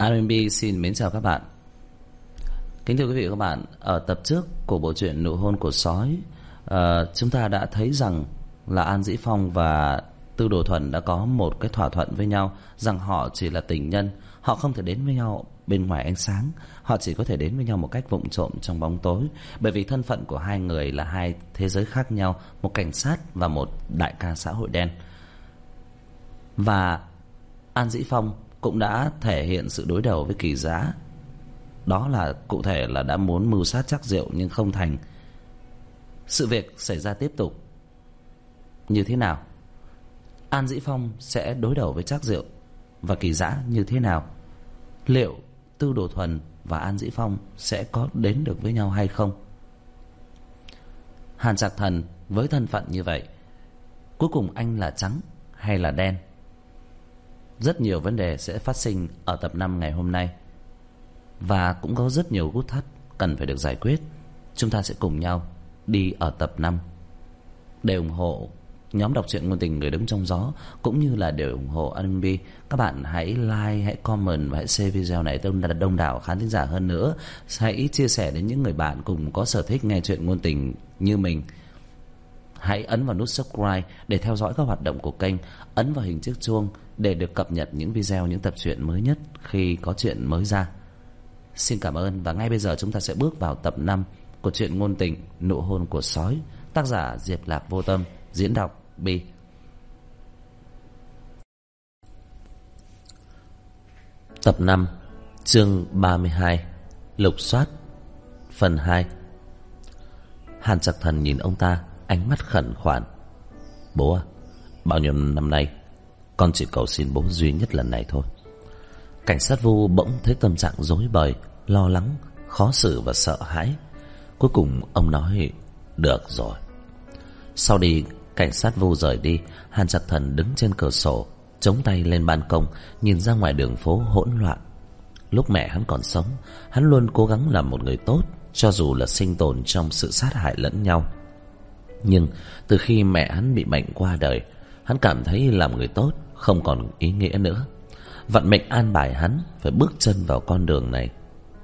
R&B xin mến chào các bạn. Kính thưa quý vị và các bạn, ở tập trước của bộ truyện Nụ hôn của sói, chúng ta đã thấy rằng là An Dĩ Phong và Tư Đồ Thuần đã có một cái thỏa thuận với nhau rằng họ chỉ là tình nhân, họ không thể đến với nhau bên ngoài ánh sáng, họ chỉ có thể đến với nhau một cách vụng trộm trong bóng tối, bởi vì thân phận của hai người là hai thế giới khác nhau, một cảnh sát và một đại ca xã hội đen. Và An Dĩ Phong cũng đã thể hiện sự đối đầu với Kỳ Dã. Đó là cụ thể là đã muốn mưu sát Trác Diệu nhưng không thành. Sự việc xảy ra tiếp tục như thế nào? An Dĩ Phong sẽ đối đầu với Trác Diệu và Kỳ Dã như thế nào? Liệu Tư Đồ Thuần và An Dĩ Phong sẽ có đến được với nhau hay không? Hàn Trạc Thần với thân phận như vậy, cuối cùng anh là trắng hay là đen? Rất nhiều vấn đề sẽ phát sinh ở tập 5 ngày hôm nay, và cũng có rất nhiều gút thắt cần phải được giải quyết. Chúng ta sẽ cùng nhau đi ở tập 5. Để ủng hộ nhóm đọc truyện ngôn tình Người Đứng Trong Gió, cũng như là để ủng hộ R&B, các bạn hãy like, hãy comment và hãy share video này đông đảo khán thính giả hơn nữa. Hãy chia sẻ đến những người bạn cùng có sở thích nghe truyện ngôn tình như mình. Hãy ấn vào nút subscribe để theo dõi các hoạt động của kênh, ấn vào hình chiếc chuông để được cập nhật những video, những tập truyện mới nhất khi có chuyện mới ra. Xin cảm ơn, và ngay bây giờ chúng ta sẽ bước vào tập 5 của truyện ngôn tình Nụ hôn của sói, tác giả Diệp Lạc Vô Tâm, diễn đọc Bi. Tập 5, chương 32, Lục soát, phần 2. Hàn Trạc Thần nhìn ông ta, ánh mắt khẩn khoản. Bố à, bao nhiêu năm nay con chỉ cầu xin bố duy nhất lần này thôi. Cảnh sát Vu bỗng thấy tâm trạng rối bời, lo lắng, khó xử và sợ hãi. Cuối cùng ông nói được rồi. Sau đi, cảnh sát Vu rời đi. Hàn Trạc Thần đứng trên cửa sổ, chống tay lên ban công, nhìn ra ngoài đường phố hỗn loạn. Lúc mẹ hắn còn sống, hắn luôn cố gắng làm một người tốt, cho dù là sinh tồn trong sự sát hại lẫn nhau. Nhưng từ khi mẹ hắn bị bệnh qua đời, hắn cảm thấy làm người tốt không còn ý nghĩa nữa. Vận mệnh an bài hắn phải bước chân vào con đường này.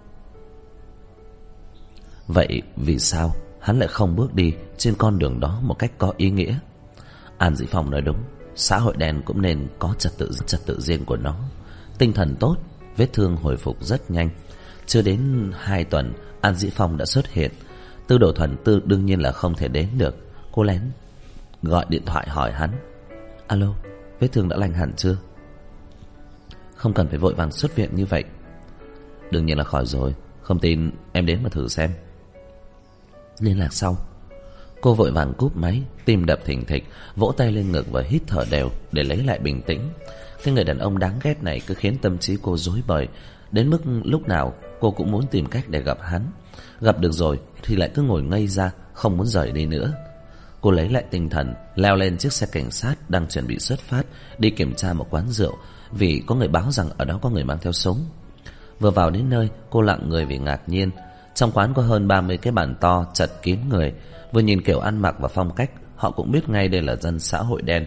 Vậy vì sao hắn lại không bước đi trên con đường đó một cách có ý nghĩa? An Dĩ Phong nói đúng, xã hội đen cũng nên có trật tự riêng của nó. Tinh thần tốt, vết thương hồi phục rất nhanh. Chưa đến 2 tuần, An Dĩ Phong đã xuất hiện. Tư Đồ Thuần đương nhiên là không thể đến được. Cô lén gọi điện thoại hỏi hắn: alo, vết thương đã lành hẳn chưa? Không cần phải vội vàng xuất viện như vậy. Đương nhiên là khỏi rồi, không tin em đến mà thử xem. Liên lạc sau. Cô vội vàng cúp máy, tim đập thình thịch, vỗ tay lên ngực và hít thở đều để lấy lại bình tĩnh. Cái người đàn ông đáng ghét này cứ khiến tâm trí cô rối bời, đến mức lúc nào cô cũng muốn tìm cách để gặp hắn. Gặp được rồi thì lại cứ ngồi ngây ra, không muốn rời đi nữa. Cô lấy lại tinh thần, leo lên chiếc xe cảnh sát đang chuẩn bị xuất phát, đi kiểm tra một quán rượu, vì có người báo rằng ở đó có người mang theo súng. Vừa vào đến nơi, cô lặng người vì ngạc nhiên. Trong quán có hơn 30 cái bàn to chật kín người. Vừa nhìn kiểu ăn mặc và phong cách, họ cũng biết ngay đây là dân xã hội đen.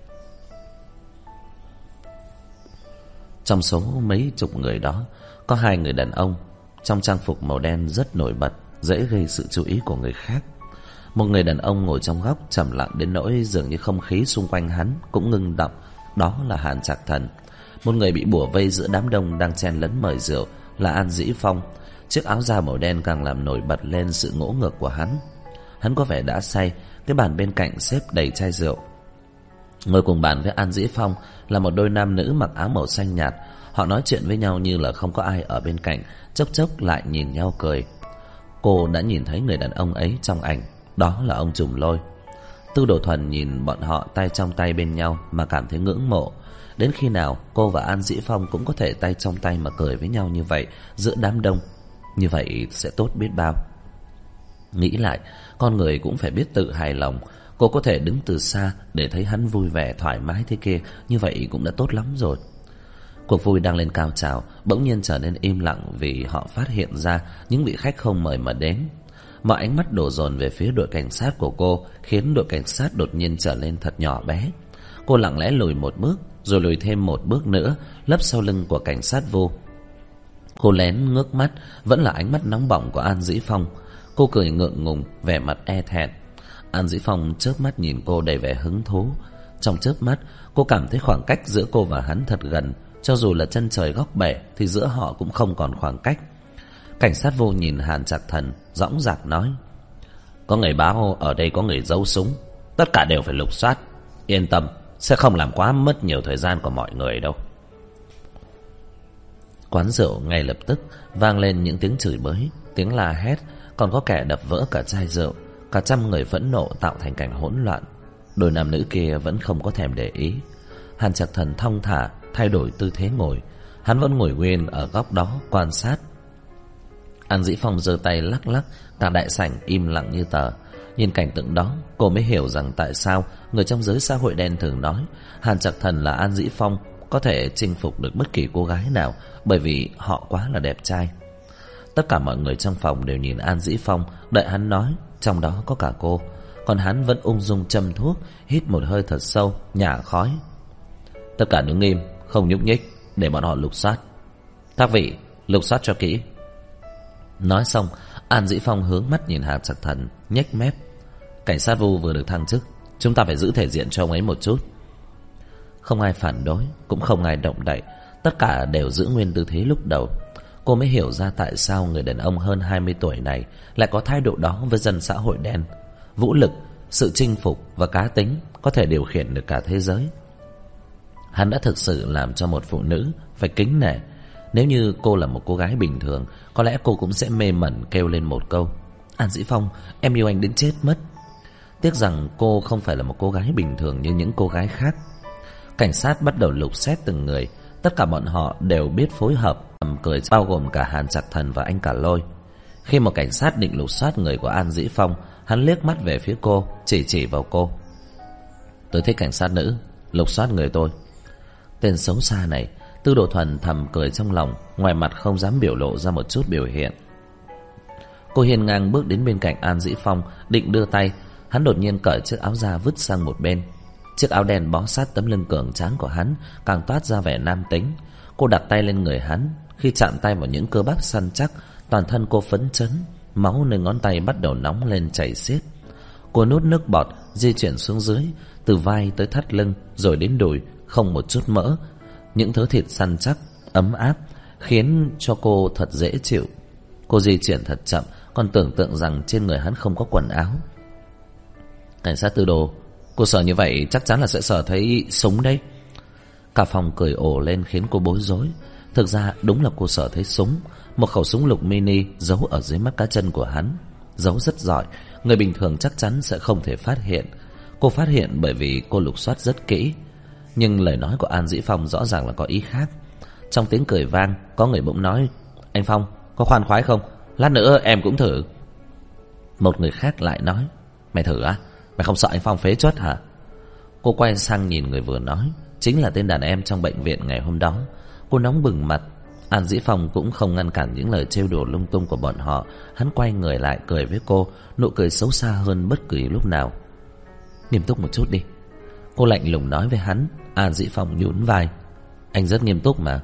Trong số mấy chục người đó, có 2 người đàn ông trong trang phục màu đen rất nổi bật, dễ gây sự chú ý của người khác. Một người đàn ông ngồi trong góc trầm lặng đến nỗi dường như không khí xung quanh hắn cũng ngưng đọng. Đó là Hàn Trạc Thần. Một người bị bủa vây giữa đám đông đang chen lấn mời rượu là An Dĩ Phong. Chiếc áo da màu đen càng làm nổi bật lên sự ngỗ ngược của hắn. Hắn có vẻ đã say. Cái bàn bên cạnh xếp đầy chai rượu. Ngồi cùng bàn với An Dĩ Phong là một đôi nam nữ mặc áo màu xanh nhạt. Họ nói chuyện với nhau như là không có ai ở bên cạnh, chốc chốc lại nhìn nhau cười. Cô đã nhìn thấy người đàn ông ấy trong ảnh. Đó là ông Trùm Lôi. Tư Đồ Thuần nhìn bọn họ tay trong tay bên nhau mà cảm thấy ngưỡng mộ. Đến khi nào cô và An Dĩ Phong cũng có thể tay trong tay mà cười với nhau như vậy giữa đám đông, như vậy sẽ tốt biết bao. Nghĩ lại, con người cũng phải biết tự hài lòng. Cô có thể đứng từ xa để thấy hắn vui vẻ thoải mái thế kia, như vậy cũng đã tốt lắm rồi. Cuộc vui đang lên cao trào, bỗng nhiên trở nên im lặng vì họ phát hiện ra những vị khách không mời mà đến. Mọi ánh mắt đổ dồn về phía đội cảnh sát của cô, khiến đội cảnh sát đột nhiên trở nên thật nhỏ bé. Cô lặng lẽ lùi một bước, rồi lùi thêm một bước nữa, lấp sau lưng của cảnh sát Vu. Cô lén ngước mắt, vẫn là ánh mắt nóng bỏng của An Dĩ Phong. Cô cười ngượng ngùng, vẻ mặt e thẹn. An Dĩ Phong chớp mắt nhìn cô đầy vẻ hứng thú. Trong chớp mắt, cô cảm thấy khoảng cách giữa cô và hắn thật gần. Cho dù là chân trời góc bể thì giữa họ cũng không còn khoảng cách. Cảnh sát Vô nhìn Hàn Trạc Thần, dõng dạc nói: có người báo ở đây có người giấu súng, tất cả đều phải lục soát. Yên tâm, sẽ không làm quá mất nhiều thời gian của mọi người đâu. Quán rượu ngay lập tức vang lên những tiếng chửi bới, tiếng la hét, còn có kẻ đập vỡ cả chai rượu. Cả trăm người phẫn nộ tạo thành cảnh hỗn loạn. Đôi nam nữ kia vẫn không có thèm để ý. Hàn Trạc Thần thong thả thay đổi tư thế ngồi. Hắn vẫn ngồi nguyên ở góc đó quan sát. An Dĩ Phong giơ tay lắc lắc, cả đại sảnh im lặng như tờ. Nhìn cảnh tượng đó, cô mới hiểu rằng tại sao người trong giới xã hội đen thường nói Hàn Trạc Thần là An Dĩ Phong có thể chinh phục được bất kỳ cô gái nào, bởi vì họ quá là đẹp trai. Tất cả mọi người trong phòng đều nhìn An Dĩ Phong, đợi hắn nói, trong đó có cả cô. Còn hắn vẫn ung dung châm thuốc, hít một hơi thật sâu, nhả khói. Tất cả đứng im, không nhúc nhích, để bọn họ lục soát. Các vị, lục soát cho kỹ. Nói xong, An Dĩ Phong hướng mắt nhìn Hàn Trạc Thần, nhếch mép. Cảnh sát Vu vừa được thăng chức, chúng ta phải giữ thể diện cho ông ấy một chút. Không ai phản đối, cũng không ai động đậy. Tất cả đều giữ nguyên tư thế lúc đầu. Cô mới hiểu ra tại sao người đàn ông hơn 20 tuổi này lại có thái độ đó với dân xã hội đen. Vũ lực, sự chinh phục và cá tính có thể điều khiển được cả thế giới. Hắn đã thực sự làm cho một phụ nữ phải kính nể. Nếu như cô là một cô gái bình thường, có lẽ cô cũng sẽ mê mẩn kêu lên một câu: An Dĩ Phong, em yêu anh đến chết mất. Tiếc rằng cô không phải là một cô gái bình thường như những cô gái khác. Cảnh sát bắt đầu lục xét từng người. Tất cả bọn họ đều biết phối hợp, cười, bao gồm cả Hàn Trạc Thần và anh Cả Lôi. Khi một cảnh sát định lục soát người của An Dĩ Phong, hắn liếc mắt về phía cô, chỉ vào cô. Tôi thích cảnh sát nữ, lục soát người tôi. Tên xấu xa này, Tư Đồ Thuần thầm cười trong lòng, ngoài mặt không dám biểu lộ ra một chút biểu hiện. Cô hiên ngang bước đến bên cạnh An Dĩ Phong, định đưa tay. Hắn đột nhiên cởi chiếc áo ra vứt sang một bên. Chiếc áo đen bó sát tấm lưng cường tráng của hắn, càng toát ra vẻ nam tính. Cô đặt tay lên người hắn. Khi chạm tay vào những cơ bắp săn chắc, toàn thân cô phấn chấn, máu nơi ngón tay bắt đầu nóng lên chảy xiết. Cô nuốt nước bọt, di chuyển xuống dưới, từ vai tới thắt lưng, rồi đến đùi, không một chút mỡ. Những thớ thịt săn chắc, ấm áp, khiến cho cô thật dễ chịu. Cô di chuyển thật chậm, còn tưởng tượng rằng trên người hắn không có quần áo. Cảnh sát Tư Đồ, cô sợ như vậy chắc chắn là sẽ sợ thấy súng đấy. Cả phòng cười ồ lên khiến cô bối rối. Thực ra đúng là cô sợ thấy súng. Một khẩu súng lục mini giấu ở dưới mắt cá chân của hắn. Giấu rất giỏi, người bình thường chắc chắn sẽ không thể phát hiện. Cô phát hiện bởi vì cô lục soát rất kỹ. Nhưng lời nói của An Dĩ Phong rõ ràng là có ý khác. Trong tiếng cười vang, có người bỗng nói: Anh Phong, có khoan khoái không? Lát nữa em cũng thử. Một người khác lại nói: Mày thử á? Mày không sợ anh Phong phế truất hả? Cô quay sang nhìn người vừa nói, chính là tên đàn em trong bệnh viện ngày hôm đó. Cô nóng bừng mặt. An Dĩ Phong cũng không ngăn cản những lời trêu đùa lung tung của bọn họ. Hắn quay người lại cười với cô, nụ cười xấu xa hơn bất kỳ lúc nào. Nghiêm túc một chút đi, cô lạnh lùng nói với hắn. An Dĩ Phong nhún vai: Anh rất nghiêm túc mà.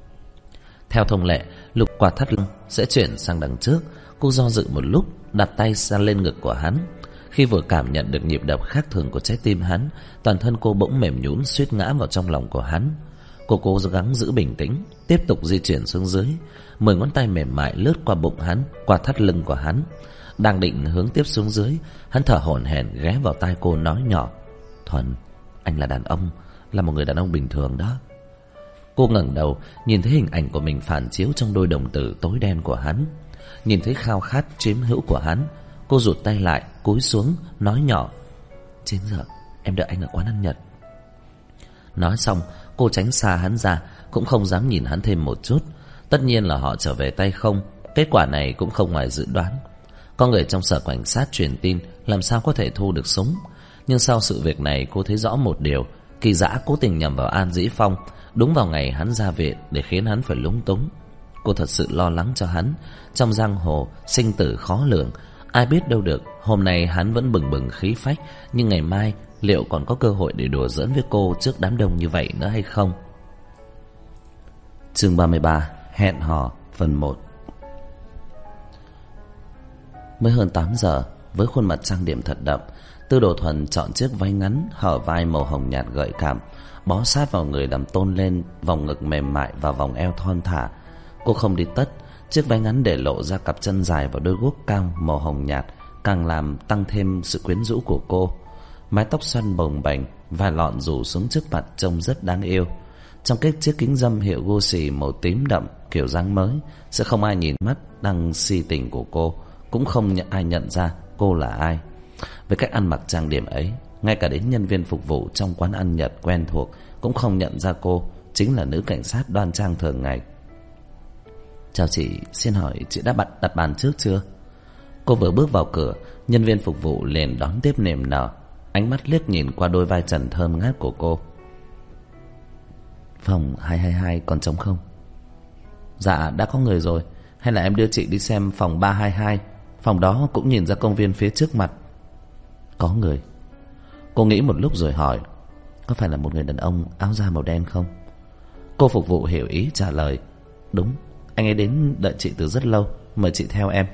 Theo thông lệ, lục quạt thắt lưng sẽ chuyển sang đằng trước. Cô do dự một lúc, đặt tay sang lên ngực của hắn. Khi vừa cảm nhận được nhịp đập khác thường của trái tim hắn, toàn thân cô bỗng mềm nhũn, suýt ngã vào trong lòng của hắn. Cô cố gắng giữ bình tĩnh, tiếp tục di chuyển xuống dưới. 10 ngón tay mềm mại lướt qua bụng hắn, qua thắt lưng của hắn. Đang định hướng tiếp xuống dưới, hắn thở hổn hển ghé vào tai cô nói nhỏ: Thuần, anh là đàn ông, là một người đàn ông bình thường đó. Cô ngẩng đầu, nhìn thấy hình ảnh của mình phản chiếu trong đôi đồng tử tối đen của hắn. Nhìn thấy khao khát chiếm hữu của hắn, cô rụt tay lại, cúi xuống, nói nhỏ: 9 giờ, em đợi anh ở quán ăn Nhật. Nói xong, cô tránh xa hắn ra, cũng không dám nhìn hắn thêm một chút. Tất nhiên là họ trở về tay không. Kết quả này cũng không ngoài dự đoán. Có người trong sở cảnh sát truyền tin, làm sao có thể thu được súng. Nhưng sau sự việc này, cô thấy rõ một điều: Kỳ Dã cố tình nhằm vào An Dĩ Phong đúng vào ngày hắn ra viện, để khiến hắn phải lúng túng. Cô thật sự lo lắng cho hắn. Trong giang hồ sinh tử khó lường, ai biết đâu được, hôm nay hắn vẫn bừng bừng khí phách, nhưng ngày mai liệu còn có cơ hội để đùa giỡn với cô trước đám đông như vậy nữa hay không? Chương 33: Hẹn hò Phần 1. Mới hơn 8 giờ, với khuôn mặt trang điểm thật đậm, Tư Đồ Thuần chọn chiếc váy ngắn hở vai màu hồng nhạt gợi cảm, bó sát vào người làm tôn lên vòng ngực mềm mại và vòng eo thon thả. Cô không đi tất, chiếc váy ngắn để lộ ra cặp chân dài và đôi guốc cao màu hồng nhạt càng làm tăng thêm sự quyến rũ của cô. Mái tóc xoăn bồng bềnh, vài lọn rủ xuống trước mặt trông rất đáng yêu. Trong cái chiếc kính râm hiệu Gucci màu tím đậm kiểu dáng mới, sẽ không ai nhìn mắt đang si tình của cô, cũng không ai nhận ra cô là ai. Với cách ăn mặc trang điểm ấy, ngay cả đến nhân viên phục vụ trong quán ăn Nhật quen thuộc cũng không nhận ra cô chính là nữ cảnh sát đoan trang thường ngày. Chào chị, xin hỏi chị đã đặt bàn trước chưa? Cô vừa bước vào cửa, nhân viên phục vụ liền đón tiếp niềm nở, ánh mắt liếc nhìn qua đôi vai trần thơm ngát của cô. Phòng 222 còn trống không? Dạ đã có người rồi. Hay là em đưa chị đi xem phòng 322? Phòng đó cũng nhìn ra công viên phía trước mặt. Có người. Cô nghĩ một lúc rồi hỏi, có phải là một người đàn ông áo da màu đen không? Cô phục vụ hiểu ý trả lời, đúng, anh ấy đến đợi chị từ rất lâu, mời chị theo em.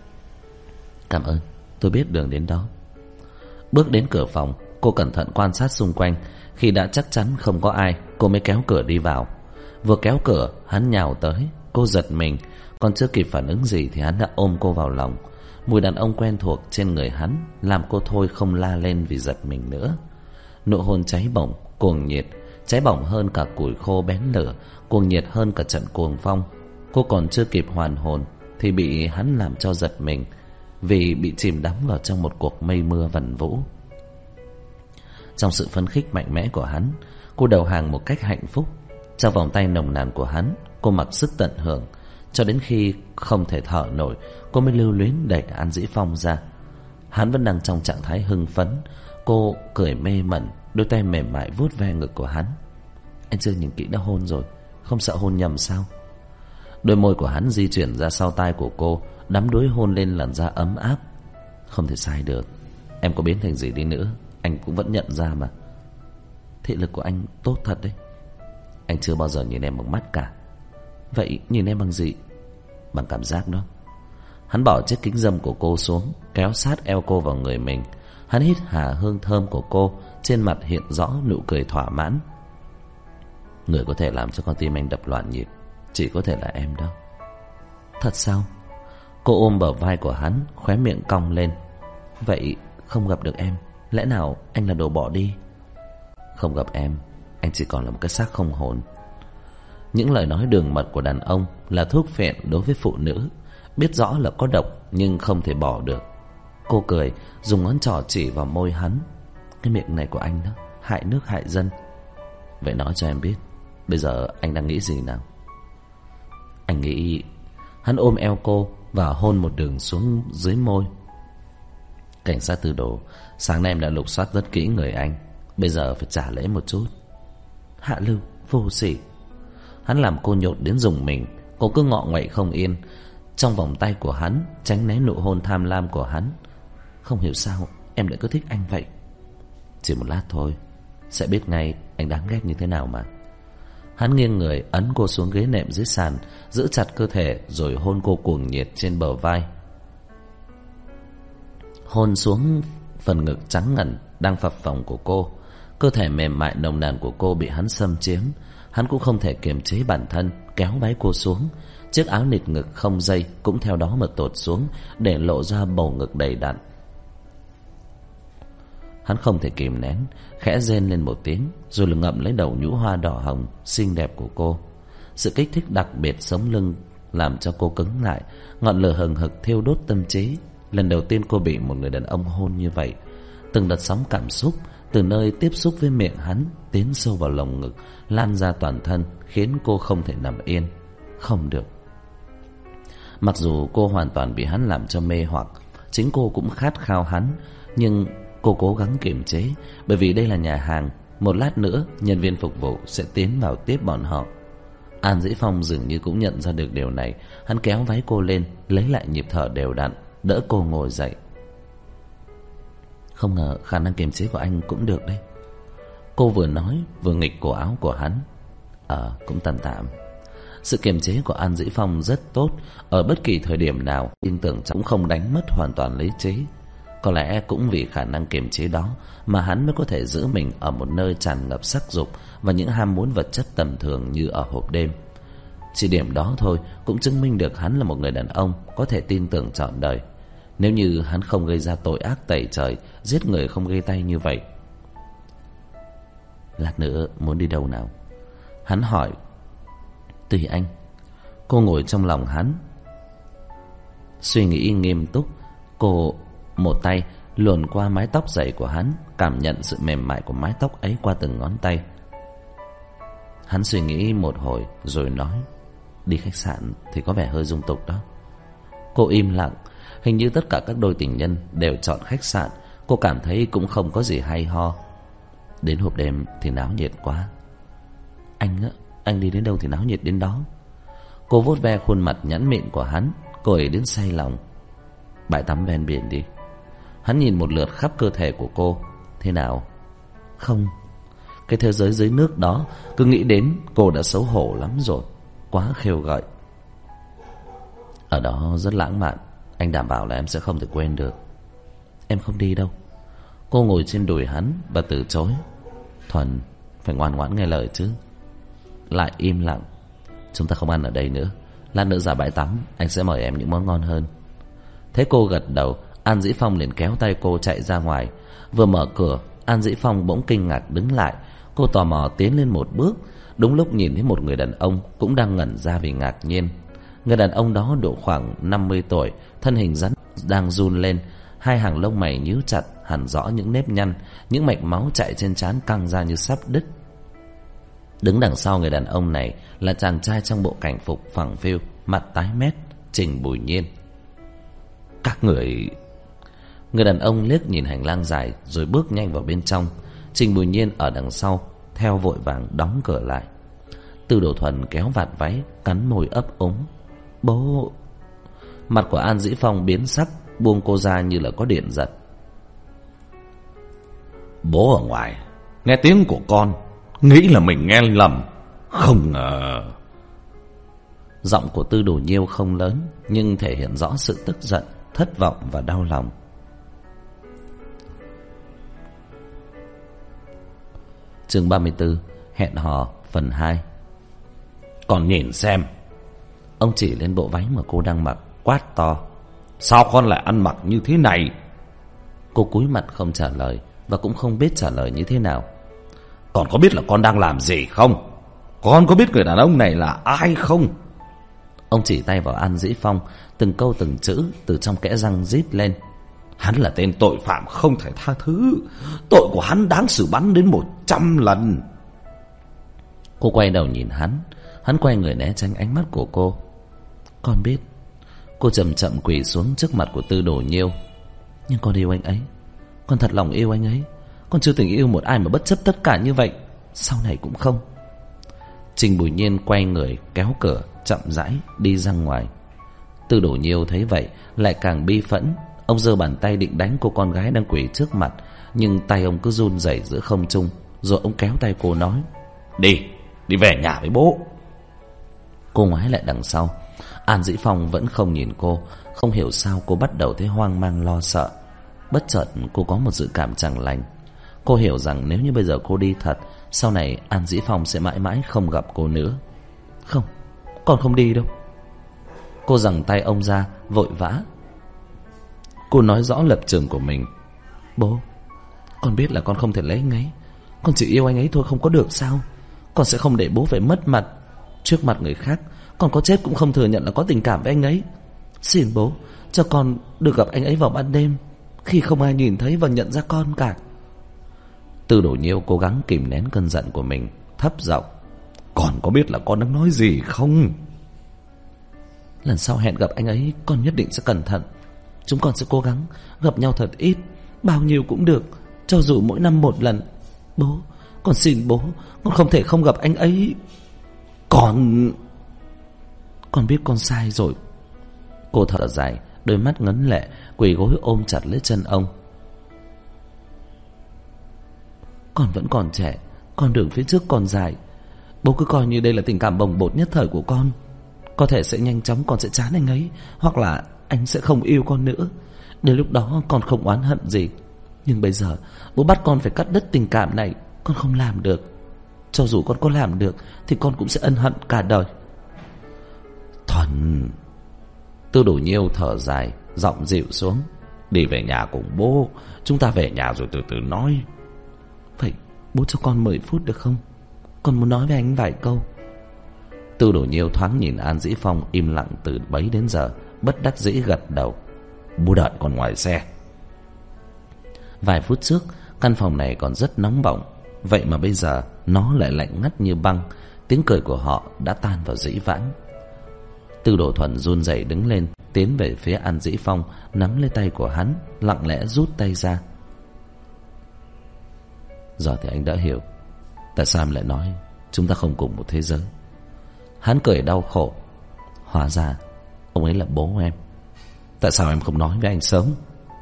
Cảm ơn, tôi biết đường đến đó. Bước đến cửa phòng, cô cẩn thận quan sát xung quanh. Khi đã chắc chắn không có ai, cô mới kéo cửa đi vào. Vừa kéo cửa, hắn nhào tới. Cô giật mình, còn chưa kịp phản ứng gì thì hắn đã ôm cô vào lòng. Mùi đàn ông quen thuộc trên người hắn làm cô thôi không la lên vì giật mình nữa. Nụ hôn cháy bỏng, cuồng nhiệt, cháy bỏng hơn cả củi khô bén lửa, cuồng nhiệt hơn cả trận cuồng phong. Cô còn chưa kịp hoàn hồn thì bị hắn làm cho giật mình, vì bị chìm đắm vào trong một cuộc mây mưa vần vũ. Trong sự phấn khích mạnh mẽ của hắn, cô đầu hàng một cách hạnh phúc. Trong vòng tay nồng nàn của hắn, cô mặc sức tận hưởng, cho đến khi không thể thở nổi, cô mới lưu luyến đẩy An Dĩ Phong ra. Hắn vẫn đang trong trạng thái hưng phấn. Cô cười mê mẩn, đôi tay mềm mại vuốt ve ngực của hắn. Anh chưa nhìn kỹ đã hôn rồi, không sợ hôn nhầm sao? Đôi môi của hắn di chuyển ra sau tai của cô, đắm đuối hôn lên làn da ấm áp. Không thể sai được, em có biến thành gì đi nữa anh cũng vẫn nhận ra mà. Thị lực của anh tốt thật đấy. Anh chưa bao giờ nhìn em bằng mắt cả. Vậy nhìn em bằng gì? Bằng cảm giác đó. Hắn bỏ chiếc kính râm của cô xuống, kéo sát eo cô vào người mình. Hắn hít hà hương thơm của cô, trên mặt hiện rõ nụ cười thỏa mãn. Người có thể làm cho con tim anh đập loạn nhịp chỉ có thể là em đó. Thật sao? Cô ôm bờ vai của hắn, khóe miệng cong lên. Vậy không gặp được em, lẽ nào anh là đồ bỏ đi? Không gặp em, anh chỉ còn là một cái xác không hồn. Những lời nói đường mật của đàn ông là thuốc phiện đối với phụ nữ. Biết rõ là có độc nhưng không thể bỏ được. Cô cười, dùng ngón trỏ chỉ vào môi hắn. Cái miệng này của anh đó, hại nước hại dân. Vậy nói cho em biết, bây giờ anh đang nghĩ gì nào? Anh nghĩ... Hắn ôm eo cô và hôn một đường xuống dưới môi. Cảnh sát Tư Đồ, sáng nay em đã lục soát rất kỹ người anh, bây giờ phải trả lễ một chút. Hạ lưu, vô sỉ. Hắn làm cô nhột đến rùng mình. Cô cứ ngọ nguậy không yên trong vòng tay của hắn, tránh né nụ hôn tham lam của hắn. Không hiểu sao em lại cứ thích anh vậy. Chỉ một lát thôi, sẽ biết ngay anh đáng ghét như thế nào mà. Hắn nghiêng người ấn cô xuống ghế nệm dưới sàn, giữ chặt cơ thể rồi hôn cô cuồng nhiệt trên bờ vai. Hôn xuống phần ngực trắng ngần đang phập phồng của cô. Cơ thể mềm mại nồng nàn của cô bị hắn xâm chiếm. Hắn cũng không thể kiềm chế bản thân, kéo váy cô xuống. Chiếc áo nịt ngực không dây cũng theo đó mà tụt xuống, để lộ ra bầu ngực đầy đặn. Hắn không thể kìm nén, khẽ rên lên một tiếng, rồi ngậm lấy đầu nhũ hoa đỏ hồng xinh đẹp của cô. Sự kích thích đặc biệt sống lưng làm cho cô cứng lại, ngọn lửa hừng hực thiêu đốt tâm trí. Lần đầu tiên cô bị một người đàn ông hôn như vậy. Từng đợt sóng cảm xúc từ nơi tiếp xúc với miệng hắn tiến sâu vào lồng ngực, lan ra toàn thân, khiến cô không thể nằm yên. Không được. Mặc dù cô hoàn toàn bị hắn làm cho mê hoặc, chính cô cũng khát khao hắn, nhưng cô cố gắng kiềm chế, bởi vì đây là nhà hàng. Một lát nữa nhân viên phục vụ sẽ tiến vào tiếp bọn họ. An Dĩ Phong dường như cũng nhận ra được điều này. Hắn kéo váy cô lên, lấy lại nhịp thở đều đặn, đỡ cô ngồi dậy. Không ngờ khả năng kiềm chế của anh cũng được đấy. Cô vừa nói vừa nghịch cổ áo của hắn. Cũng tạm tạm. Sự kiềm chế của An Dĩ Phong rất tốt. Ở bất kỳ thời điểm nào tin tưởng cũng không đánh mất hoàn toàn lý trí. Có lẽ cũng vì khả năng kiềm chế đó mà hắn mới có thể giữ mình ở một nơi tràn ngập sắc dục và những ham muốn vật chất tầm thường như ở hộp đêm. Chỉ điểm đó thôi cũng chứng minh được hắn là một người đàn ông có thể tin tưởng trọn đời. Nếu như hắn không gây ra tội ác tày trời, giết người không gây tay như vậy. Lát nữa muốn đi đâu nào? Hắn hỏi. Tùy anh. Cô ngồi trong lòng hắn, suy nghĩ nghiêm túc. Cô một tay luồn qua mái tóc dày của hắn, cảm nhận sự mềm mại của mái tóc ấy qua từng ngón tay. Hắn suy nghĩ một hồi rồi nói. Đi khách sạn thì có vẻ hơi dung tục đó. Cô im lặng. Hình như tất cả các đôi tình nhân đều chọn khách sạn. Cô cảm thấy cũng không có gì hay ho. Đến hộp đêm thì náo nhiệt quá. Anh đi đến đâu thì náo nhiệt đến đó. Cô vuốt ve khuôn mặt nhẵn mịn của hắn. Cô ấy đến say lòng. Bãi tắm ven biển đi. Hắn nhìn một lượt khắp cơ thể của cô. Thế nào? Không. Cái thế giới dưới nước đó, cứ nghĩ đến cô đã xấu hổ lắm rồi. Quá khêu gợi. Ở đó rất lãng mạn. Anh đảm bảo là em sẽ không thể quên được. Em không đi đâu. Cô ngồi trên đùi hắn và từ chối. Thuần, phải ngoan ngoãn nghe lời chứ. Lại im lặng. Chúng ta không ăn ở đây nữa. Lát nữa ra bãi tắm, anh sẽ mời em những món ngon hơn. Thấy cô gật đầu, An Dĩ Phong liền kéo tay cô chạy ra ngoài. Vừa mở cửa, An Dĩ Phong bỗng kinh ngạc đứng lại. Cô tò mò tiến lên một bước. Đúng lúc nhìn thấy một người đàn ông cũng đang ngẩn ra vì ngạc nhiên. Người đàn ông đó độ khoảng 50 tuổi, thân hình rắn đang run lên, hai hàng lông mày nhíu chặt, hẳn rõ những nếp nhăn, những mạch máu chạy trên trán căng ra như sắp đứt. Đứng đằng sau người đàn ông này là chàng trai trong bộ cảnh phục phẳng phêu, mặt tái mét, Trình Bùi Nhiên. Các người... Người đàn ông liếc nhìn hành lang dài rồi bước nhanh vào bên trong. Trình Bùi Nhiên ở đằng sau theo vội vàng đóng cửa lại. Từ Đồ Thuần kéo vạt váy, cắn môi ấp úng. Bố... Mặt của An Dĩ Phong biến sắc, buông cô ra như là có điện giật. Bố ở ngoài nghe tiếng của con, nghĩ là mình nghe lầm, không ngờ. Giọng của Tư Đồ Nhiêu không lớn, nhưng thể hiện rõ sự tức giận, thất vọng và đau lòng. Chương 34, hẹn hò phần 2. Còn nhìn xem. Ông chỉ lên bộ váy mà cô đang mặc, quát to. Sao con lại ăn mặc như thế này? Cô cúi mặt không trả lời, và cũng không biết trả lời như thế nào. Con có biết là con đang làm gì không? Con có biết người đàn ông này là ai không? Ông chỉ tay vào An Dĩ Phong, từng câu từng chữ từ trong kẽ răng rít lên. Hắn là tên tội phạm không thể tha thứ. Tội của hắn đáng xử bắn đến 100 lần. Cô quay đầu nhìn hắn. Hắn quay người né tránh ánh mắt của cô. Con biết. Cô chậm chậm quỳ xuống trước mặt của Tư Đồ Nhiêu. Nhưng con yêu anh ấy. Con thật lòng yêu anh ấy. Con chưa từng yêu một ai mà bất chấp tất cả như vậy. Sau này cũng không. Trình Bùi Nhiên quay người kéo cửa, chậm rãi đi ra ngoài. Tư Đồ Nhiêu thấy vậy lại càng bi phẫn. Ông giơ bàn tay định đánh cô con gái đang quỳ trước mặt, nhưng tay ông cứ run rẩy giữa không trung. Rồi ông kéo tay cô nói. Đi về nhà với bố. Cô ngoái lại đằng sau. An Dĩ Phong vẫn không nhìn cô. Không hiểu sao cô bắt đầu thấy hoang mang lo sợ. Bất chợt cô có một dự cảm chẳng lành. Cô hiểu rằng nếu như bây giờ cô đi thật, sau này An Dĩ Phong sẽ mãi mãi không gặp cô nữa. Không, con không đi đâu. Cô giằng tay ông ra, vội vã. Cô nói rõ lập trường của mình. Bố, con biết là con không thể lấy anh ấy. Con chỉ yêu anh ấy thôi, không có được sao? Con sẽ không để bố phải mất mặt trước mặt người khác. Con có chết cũng không thừa nhận là có tình cảm với anh ấy. Xin bố cho con được gặp anh ấy vào ban đêm, khi không ai nhìn thấy và nhận ra con cả. Tư Đồ Nhiêu cố gắng kìm nén cơn giận của mình, thấp giọng. Con có biết là con đang nói gì không? Lần sau hẹn gặp anh ấy con nhất định sẽ cẩn thận. Chúng con sẽ cố gắng gặp nhau thật ít, bao nhiêu cũng được, cho dù mỗi năm một lần. Bố, con xin bố, con không thể không gặp anh ấy. Con biết con sai rồi. Cô thở dài, đôi mắt ngấn lệ, quỳ gối ôm chặt lấy chân ông. Con vẫn còn trẻ, con đường phía trước còn dài. Bố cứ coi như đây là tình cảm bồng bột nhất thời của con. Có thể sẽ nhanh chóng con sẽ chán anh ấy, hoặc là anh sẽ không yêu con nữa. Đến lúc đó con không oán hận gì. Nhưng bây giờ bố bắt con phải cắt đứt tình cảm này, con không làm được. Cho dù con có làm được thì con cũng sẽ ân hận cả đời. Thuần. Tư Đồ Nhiêu thở dài, giọng dịu xuống. Đi về nhà cùng bố. Chúng ta về nhà rồi từ từ nói. Vậy bố cho con 10 phút được không? Con muốn nói với anh vài câu. Tư Đồ Nhiêu thoáng nhìn An Dĩ Phong im lặng từ bấy đến giờ, bất đắc dĩ gật đầu. Bố đợi con ngoài xe. Vài phút trước căn phòng này còn rất nóng bỏng, vậy mà bây giờ nó lại lạnh ngắt như băng. Tiếng cười của họ đã tan vào dĩ vãng. Tư Đồ Thuần run rẩy đứng lên, tiến về phía An Dĩ Phong, nắm lấy tay của hắn, lặng lẽ rút tay ra. Giờ thì anh đã hiểu tại sao em lại nói chúng ta không cùng một thế giới. Hắn cười đau khổ. Hóa ra ông ấy là bố em. Tại sao em không nói với anh sớm?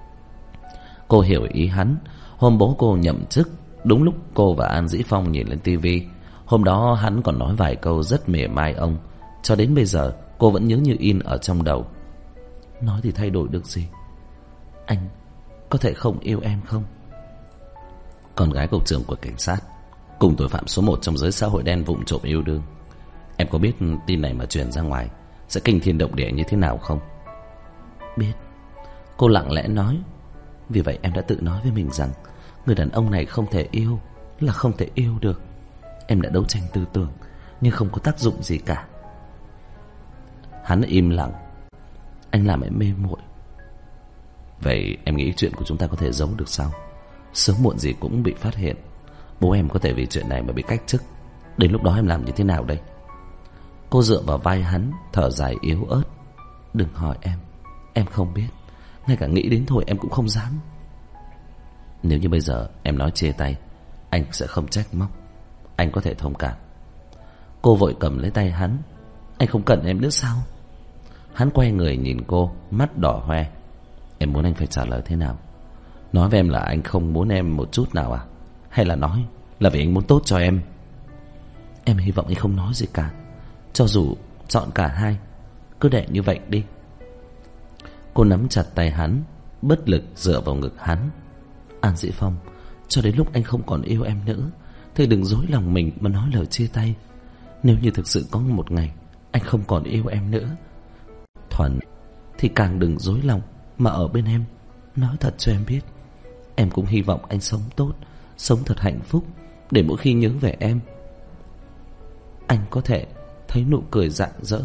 Cô hiểu ý hắn. Hôm bố cô nhậm chức, đúng lúc cô và An Dĩ Phong nhìn lên tivi. Hôm đó hắn còn nói vài câu rất mỉa mai ông. Cho đến bây giờ cô vẫn nhớ như in ở trong đầu. Nói thì thay đổi được gì? Anh có thể không yêu em không? Con gái cục trưởng của cảnh sát, cùng tội phạm số 1 trong giới xã hội đen vụng trộm yêu đương. Em có biết tin này mà truyền ra ngoài sẽ kinh thiên động địa như thế nào không? Biết. Cô lặng lẽ nói. Vì vậy em đã tự nói với mình rằng người đàn ông này không thể yêu là không thể yêu được. Em đã đấu tranh tư tưởng nhưng không có tác dụng gì cả. Hắn im lặng. Anh làm em mê muội. Vậy em nghĩ chuyện của chúng ta có thể giấu được sao? Sớm muộn gì cũng bị phát hiện. Bố em có thể vì chuyện này mà bị cách chức. Đến lúc đó em làm như thế nào đây? Cô dựa vào vai hắn, thở dài yếu ớt. Đừng hỏi em không biết. Ngay cả nghĩ đến thôi em cũng không dám. Nếu như bây giờ em nói chia tay, anh sẽ không trách móc. Anh có thể thông cảm. Cô vội cầm lấy tay hắn. Anh không cần em nữa sao? Hắn quay người nhìn cô, mắt đỏ hoe. Em muốn anh phải trả lời thế nào? Nói với em là anh không muốn em một chút nào à? Hay là nói là vì anh muốn tốt cho em? Em hy vọng anh không nói gì cả. Cho dù chọn cả hai, cứ để như vậy đi. Cô nắm chặt tay hắn, bất lực dựa vào ngực hắn. An Dĩ Phong, cho đến lúc anh không còn yêu em nữa thì đừng dối lòng mình mà nói lời chia tay. Nếu như thực sự có một ngày anh không còn yêu em nữa, Thuần, thì càng đừng dối lòng mà ở bên em. Nói thật cho em biết, em cũng hy vọng anh sống tốt, sống thật hạnh phúc, để mỗi khi nhớ về em, anh có thể thấy nụ cười rạng rỡ.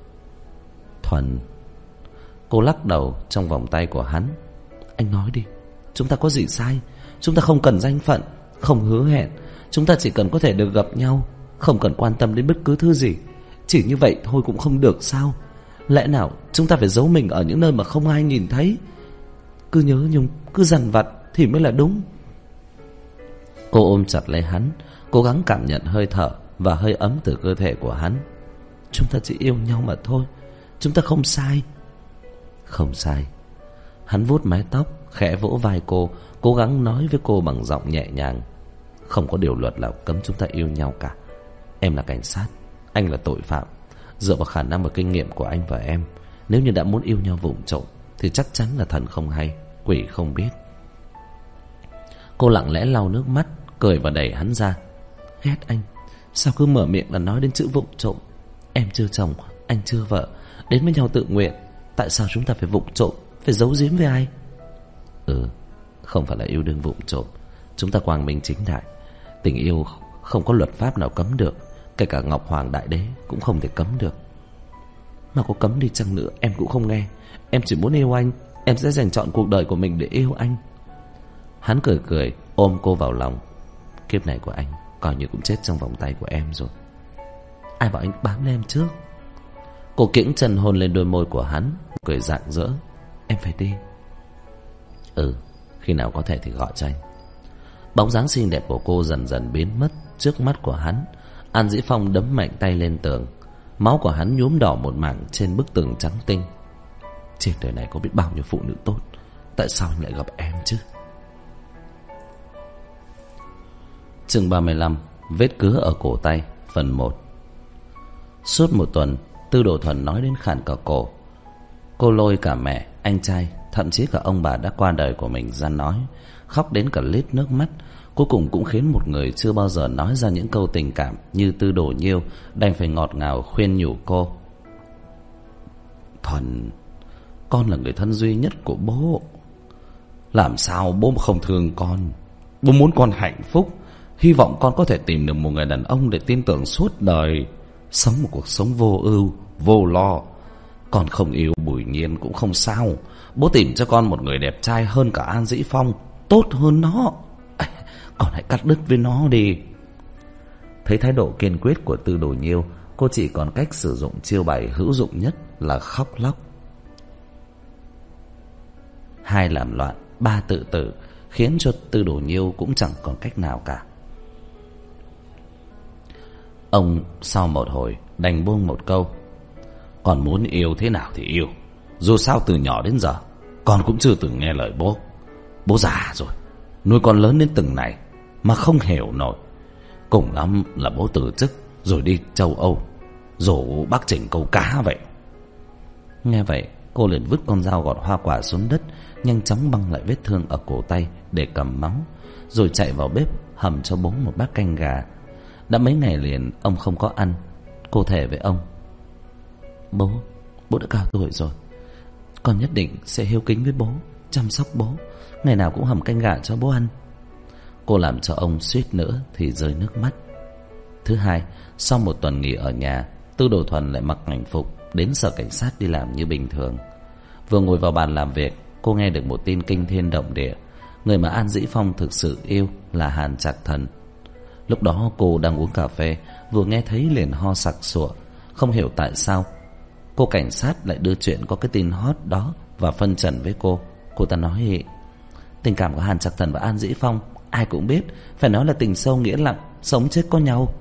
Thuần. Cô lắc đầu trong vòng tay của hắn. Anh nói đi, chúng ta có gì sai? Chúng ta không cần danh phận, không hứa hẹn. Chúng ta chỉ cần có thể được gặp nhau, không cần quan tâm đến bất cứ thứ gì. Chỉ như vậy thôi cũng không được sao? Lẽ nào chúng ta phải giấu mình ở những nơi mà không ai nhìn thấy? Cứ nhớ nhung, cứ dằn vặt thì mới là đúng. Cô ôm chặt lấy hắn, cố gắng cảm nhận hơi thở và hơi ấm từ cơ thể của hắn. Chúng ta chỉ yêu nhau mà thôi. Chúng ta không sai. Không sai. Hắn vuốt mái tóc, khẽ vỗ vai cô, cố gắng nói với cô bằng giọng nhẹ nhàng. Không có điều luật nào cấm chúng ta yêu nhau cả. Em là cảnh sát, anh là tội phạm. Dựa vào khả năng và kinh nghiệm của anh và em, nếu như đã muốn yêu nhau vụng trộm thì chắc chắn là thần không hay, quỷ không biết. Cô lặng lẽ lau nước mắt, cười và đẩy hắn ra. Ghét anh, sao cứ mở miệng là nói đến chữ vụng trộm? Em chưa chồng, anh chưa vợ, đến với nhau tự nguyện. Tại sao chúng ta phải vụng trộm, phải giấu giếm với ai? Không phải là yêu đương vụng trộm. Chúng ta quang minh chính đại. Tình yêu không có luật pháp nào cấm được. Kể cả Ngọc Hoàng Đại Đế cũng không thể cấm được. Mà có cấm đi chăng nữa em cũng không nghe. Em chỉ muốn yêu anh. Em sẽ dành trọn cuộc đời của mình để yêu anh. Hắn cười cười, ôm cô vào lòng. Kiếp này của anh coi như cũng chết trong vòng tay của em rồi. Ai bảo anh bám lên em trước? Cô kiễng chân hôn lên đôi môi của hắn, cười rạng rỡ. Em phải đi. Khi nào có thể thì gọi cho anh. Bóng dáng xinh đẹp của cô dần dần biến mất trước mắt của hắn. An Dĩ Phong đấm mạnh tay lên tường. Máu của hắn nhuốm đỏ một mảng trên bức tường trắng tinh. Trên đời này có biết bao nhiêu phụ nữ tốt, tại sao anh lại gặp em chứ? Chương 35. Vết cứa ở cổ tay. Phần 1. Suốt một tuần, Tư Đồ Thuần nói đến khản cả cổ. Cô lôi cả mẹ, anh trai, thậm chí cả ông bà đã qua đời của mình ra nói, khóc đến cả lít nước mắt. Cuối cùng cũng khiến một người chưa bao giờ nói ra những câu tình cảm như Tư Đồ Nhiêu đành phải ngọt ngào khuyên nhủ cô. Thuần, con là người thân duy nhất của bố. Làm sao bố không thương con? Bố muốn con hạnh phúc, hy vọng con có thể tìm được một người đàn ông để tin tưởng suốt đời, sống một cuộc sống vô ưu, vô lo. Con không yêu Bùi Nhiên cũng không sao, bố tìm cho con một người đẹp trai hơn cả An Dĩ Phong, tốt hơn nó. Con hãy cắt đứt với nó đi. Thấy thái độ kiên quyết của Tư Đồ Nhiêu, cô chỉ còn cách sử dụng chiêu bài hữu dụng nhất là khóc lóc. 2 làm loạn, 3 tự tử, khiến cho Tư Đồ Nhiêu cũng chẳng còn cách nào cả. Ông sau một hồi đành buông một câu: con muốn yêu thế nào thì yêu, dù sao từ nhỏ đến giờ con cũng chưa từng nghe lời bố. Bố già rồi, nuôi con lớn đến từng này mà không hiểu nổi. Cùng lắm là bố từ chức rồi đi châu Âu, rủ bác Trình câu cá vậy. Nghe vậy, cô liền vứt con dao gọt hoa quả xuống đất, nhanh chóng băng lại vết thương ở cổ tay để cầm máu, rồi chạy vào bếp hầm cho bố một bát canh gà. Đã mấy ngày liền ông không có ăn. Cô thề với ông: Bố đã cao tuổi rồi, con nhất định sẽ hiếu kính với bố, chăm sóc bố, ngày nào cũng hầm canh gà cho bố ăn. Cô làm cho ông suýt nữa thì rơi nước mắt. Thứ hai, sau một tuần nghỉ ở nhà, Tư Đồ Thuần lại mặc cảnh phục đến sở cảnh sát đi làm như bình thường. Vừa ngồi vào bàn làm việc, cô nghe được một tin kinh thiên động địa. Người mà An Dĩ Phong thực sự yêu là Hàn Trạc Thần. Lúc đó cô đang uống cà phê, vừa nghe thấy liền ho sặc sụa. Không hiểu tại sao cô cảnh sát lại đưa chuyện có cái tin hot đó và phân trần với cô. Cô ta nói: tình cảm của Hàn Trạc Thần và An Dĩ Phong ai cũng biết, phải nói là tình sâu nghĩa lặng, sống chết có nhau.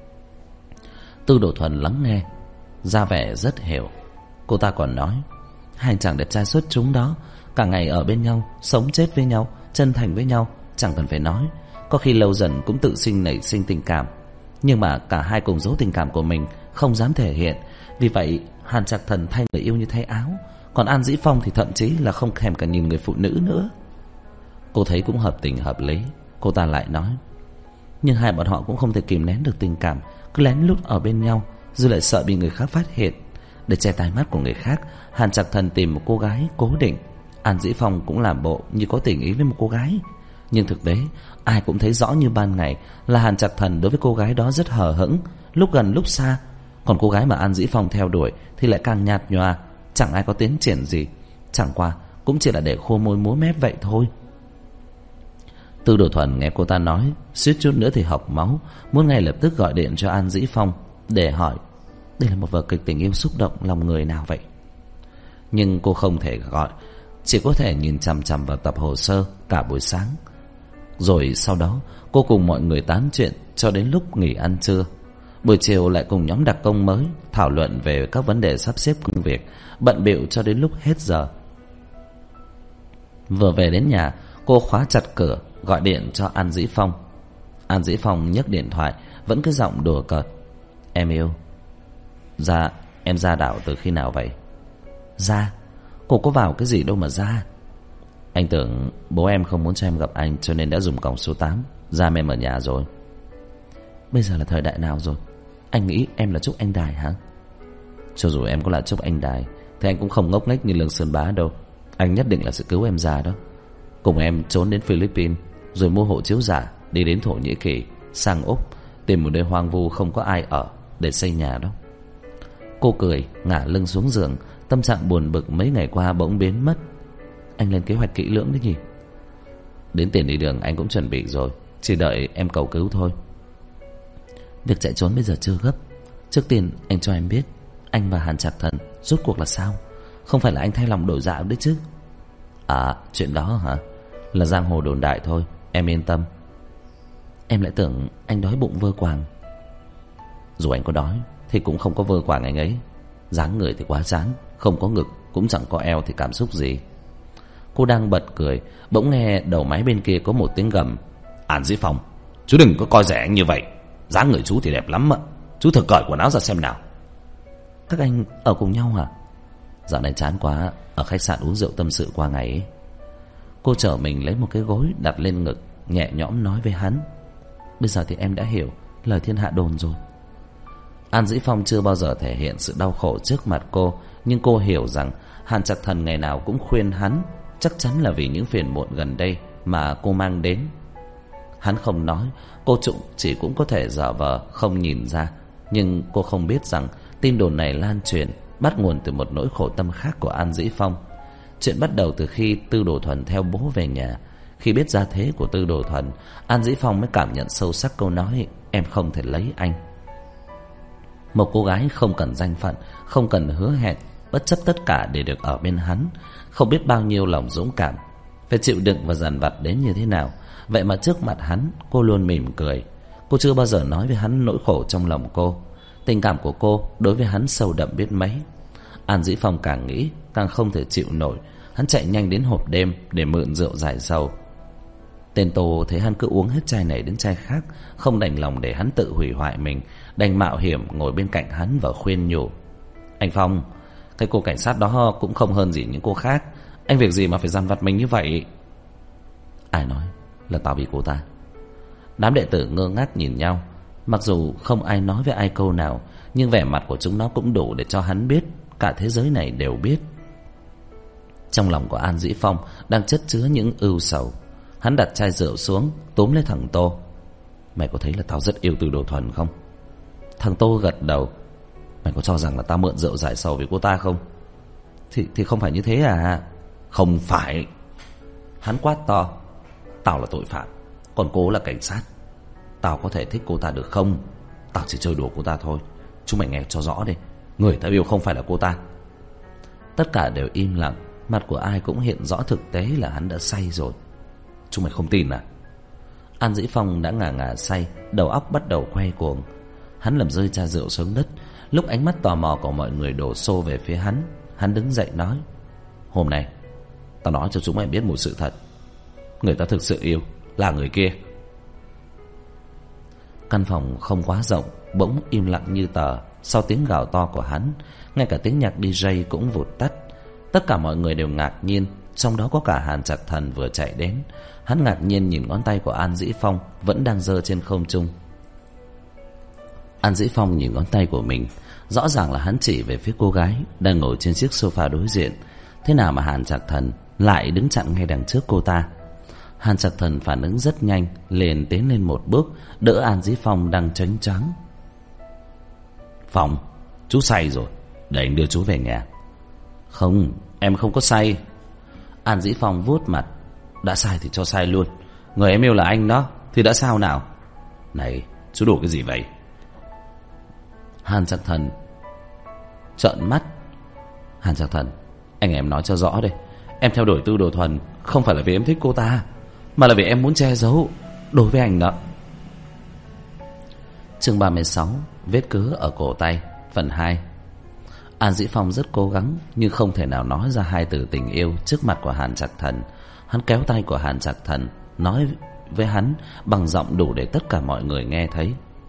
Tư Đồ Thuần lắng nghe, ra vẻ rất hiểu. Cô ta còn nói: hai chàng đẹp trai xuất chúng đó, cả ngày ở bên nhau, sống chết với nhau, chân thành với nhau, chẳng cần phải nói. Có khi lâu dần cũng tự nảy sinh tình cảm, nhưng mà cả hai cùng giấu tình cảm của mình, không dám thể hiện. Vì vậy Hàn Trạc Thần thay người yêu như thay áo, còn An Dĩ Phong thì thậm chí là không thèm cả nhìn người phụ nữ nữa. Cô thấy cũng hợp tình hợp lý. Cô ta lại nói: nhưng hai bọn họ cũng không thể kìm nén được tình cảm, cứ lén lút ở bên nhau, rồi lại sợ bị người khác phát hiện. Để che tai mắt của người khác, Hàn Trạc Thần tìm một cô gái cố định. An Dĩ Phong cũng làm bộ như có tình ý với một cô gái, nhưng thực tế ai cũng thấy rõ như ban ngày là Hàn Trạc Thần đối với cô gái đó rất hờ hững, lúc gần lúc xa. Còn cô gái mà An Dĩ Phong theo đuổi thì lại càng nhạt nhòa, chẳng ai có tiến triển gì, chẳng qua cũng chỉ là để khô môi múa mép vậy thôi. Tư Đồ Thuần nghe cô ta nói, suýt chút nữa thì học máu, muốn ngay lập tức gọi điện cho An Dĩ Phong để hỏi đây là một vở kịch tình yêu xúc động lòng người nào vậy. Nhưng cô không thể gọi, chỉ có thể nhìn chằm chằm vào tập hồ sơ cả buổi sáng. Rồi sau đó cô cùng mọi người tán chuyện cho đến lúc nghỉ ăn trưa. Buổi chiều lại cùng nhóm đặc công mới thảo luận về các vấn đề sắp xếp công việc, bận bịu cho đến lúc hết giờ. Vừa về đến nhà, cô khóa chặt cửa, gọi điện cho An Dĩ Phong. An Dĩ Phong nhấc điện thoại, vẫn cứ giọng đùa cợt: em yêu. Dạ, em ra đảo từ khi nào vậy? Ra? Cô có vào cái gì đâu mà ra. Anh tưởng bố em không muốn cho em gặp anh, cho nên đã dùng còng số 8 giam em ở nhà rồi. Bây giờ là thời đại nào rồi? Anh nghĩ em là Trúc Anh Đài hả? Cho dù em có là Trúc Anh Đài thì anh cũng không ngốc nghếch như Lương Sơn Bá đâu. Anh nhất định là sẽ cứu em ra đó. Cùng em trốn đến Philippines, rồi mua hộ chiếu giả, đi đến Thổ Nhĩ Kỳ, sang Úc, tìm một nơi hoang vu không có ai ở để xây nhà đó. Cô cười, ngả lưng xuống giường. Tâm trạng buồn bực mấy ngày qua bỗng biến mất. Anh lên kế hoạch kỹ lưỡng đấy nhỉ? Đến tiền đi đường anh cũng chuẩn bị rồi, chỉ đợi em cầu cứu thôi. Việc chạy trốn bây giờ chưa gấp. Trước tiên anh cho em biết anh và Hàn Trạc Thần rốt cuộc là sao. Không phải là anh thay lòng đổi dạ đấy chứ? À, chuyện đó hả? Là giang hồ đồn đại thôi, em yên tâm. Em lại tưởng anh đói bụng vơ quàng. Dù anh có đói thì cũng không có vơ quàng anh ấy. Dáng người thì quá chán, không có ngực cũng chẳng có eo thì cảm xúc gì. Cô đang bật cười, bỗng nghe đầu máy bên kia có một tiếng gầm: An Dĩ Phong, chú đừng có coi rẻ anh như vậy. Dáng người chú thì đẹp lắm ạ. Chú thử cởi quần áo ra xem nào. Các anh ở cùng nhau hả? Dạo này chán quá, ở khách sạn uống rượu tâm sự qua ngày ấy. Cô chở mình lấy một cái gối đặt lên ngực, nhẹ nhõm nói với hắn. Bây giờ thì em đã hiểu lời thiên hạ đồn rồi. An Dĩ Phong chưa bao giờ thể hiện sự đau khổ trước mặt cô, nhưng cô hiểu rằng Hàn Trạc Thần ngày nào cũng khuyên hắn, chắc chắn là vì những phiền muộn gần đây mà cô mang đến. Hắn không nói, cô chỉ cũng có thể giả vờ không nhìn ra. Nhưng cô không biết rằng tin đồn này lan truyền bắt nguồn từ một nỗi khổ tâm khác của An Dĩ Phong. Chuyện bắt đầu từ khi Tư Đồ Thuần theo bố về nhà. Khi biết gia thế của Tư Đồ Thuần, An Dĩ Phong mới cảm nhận sâu sắc câu nói em không thể lấy anh. Một cô gái không cần danh phận, không cần hứa hẹn, bất chấp tất cả để được ở bên hắn, không biết bao nhiêu lòng dũng cảm, phải chịu đựng và dằn vặt đến như thế nào. Vậy mà trước mặt hắn, cô luôn mỉm cười. Cô chưa bao giờ nói với hắn nỗi khổ trong lòng cô. Tình cảm của cô đối với hắn sâu đậm biết mấy. An Dĩ Phong càng nghĩ càng không thể chịu nổi. Hắn chạy nhanh đến hộp đêm để mượn rượu giải sầu. Tên Tô thấy hắn cứ uống hết chai này đến chai khác, không đành lòng để hắn tự hủy hoại mình, đành mạo hiểm ngồi bên cạnh hắn và khuyên nhủ. Anh Phong, cái cô cảnh sát đó cũng không hơn gì những cô khác. Anh việc gì mà phải dằn vặt mình như vậy? Ai nói là tao vì cô ta? Đám đệ tử ngơ ngác nhìn nhau. Mặc dù không ai nói với ai câu nào, nhưng vẻ mặt của chúng nó cũng đủ để cho hắn biết, cả thế giới này đều biết. Trong lòng của An Dĩ Phong đang chất chứa những ưu sầu. Hắn đặt chai rượu xuống, túm lấy thằng Tô. Mày có thấy là tao rất yêu Tư Đồ Thuần không? Thằng Tô gật đầu. Mày có cho rằng là tao mượn rượu giải sầu vì cô ta không? Thì không phải như thế à? Không phải. Hắn quát to. Tao là tội phạm, còn cô là cảnh sát. Tao có thể thích cô ta được không? Tao chỉ chơi đùa cô ta thôi. Chúng mày nghe cho rõ đi, người tao yêu không phải là cô ta. Tất cả đều im lặng. Mặt của ai cũng hiện rõ thực tế là hắn đã say rồi. Chúng mày không tin à? An Dĩ Phong đã ngà ngà say, đầu óc bắt đầu quay cuồng. Hắn làm rơi chai rượu xuống đất. Lúc ánh mắt tò mò của mọi người đổ xô về phía hắn, hắn đứng dậy nói. Hôm nay tao nói cho chúng mày biết một sự thật. Người ta thực sự yêu là người kia. Căn phòng không quá rộng, bỗng im lặng như tờ. Sau tiếng gào to của hắn, ngay cả tiếng nhạc DJ cũng vụt tắt. Tất cả mọi người đều ngạc nhiên, trong đó có cả Hàn Trạc Thần vừa chạy đến. Hắn ngạc nhiên nhìn ngón tay của An Dĩ Phong vẫn đang giơ trên không trung. An Dĩ Phong nhìn ngón tay của mình, rõ ràng là hắn chỉ về phía cô gái đang ngồi trên chiếc sofa đối diện. Thế nào mà Hàn Trạc Thần lại đứng chặn ngay đằng trước cô ta? Hàn Trạc Thần phản ứng rất nhanh, liền tiến lên một bước, đỡ An Dĩ Phong đang chớnh choáng. Phong, chú say rồi, để anh đưa chú về nhà. Không, em không có say. An Dĩ Phong vuốt mặt. Đã sai thì cho sai luôn. Người em yêu là anh đó, thì đã sao nào? Này, chú đổ cái gì vậy? Hàn Trạc Thần trợn mắt. Hàn Trạc Thần, anh em nói cho rõ đây. Em theo đuổi Tư Đồ Thuần không phải là vì em thích cô ta, mà là vì em muốn che giấu đối với anh đó. Chương 36, vết cứa ở cổ tay, phần 2. An Dĩ Phong rất cố gắng, nhưng không thể nào nói ra hai từ tình yêu trước mặt của Hàn Trạc Thần. Hắn kéo tay của Hàn Trạc Thần, nói với hắn bằng giọng đủ để tất cả mọi người nghe thấy.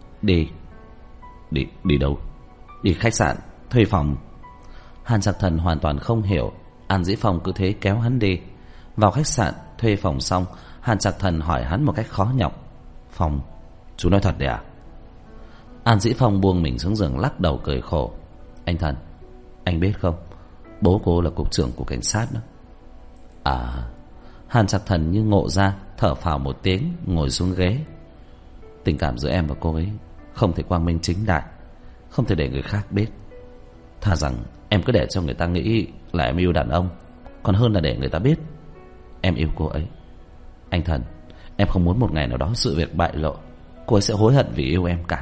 Đi đâu? Đi khách sạn, thuê phòng. Hàn Trạc Thần hoàn toàn không hiểu. An Dĩ Phong cứ thế kéo hắn đi. Vào khách sạn, thuê phòng xong, Hàn Trạc Thần hỏi hắn một cách khó nhọc. Phong, chú nói thật đấy à? An Dĩ Phong buông mình xuống giường lắc đầu cười khổ. Anh Thần, anh biết không, bố cô là cục trưởng của cảnh sát đó. À. Hàn Trạc Thần như ngộ ra, thở phào một tiếng, ngồi xuống ghế. Tình cảm giữa em và cô ấy không thể quang minh chính đại, không thể để người khác biết. Thà rằng em cứ để cho người ta nghĩ là em yêu đàn ông, còn hơn là để người ta biết em yêu cô ấy. Anh Thần, em không muốn một ngày nào đó sự việc bại lộ, cô ấy sẽ hối hận vì yêu em cả.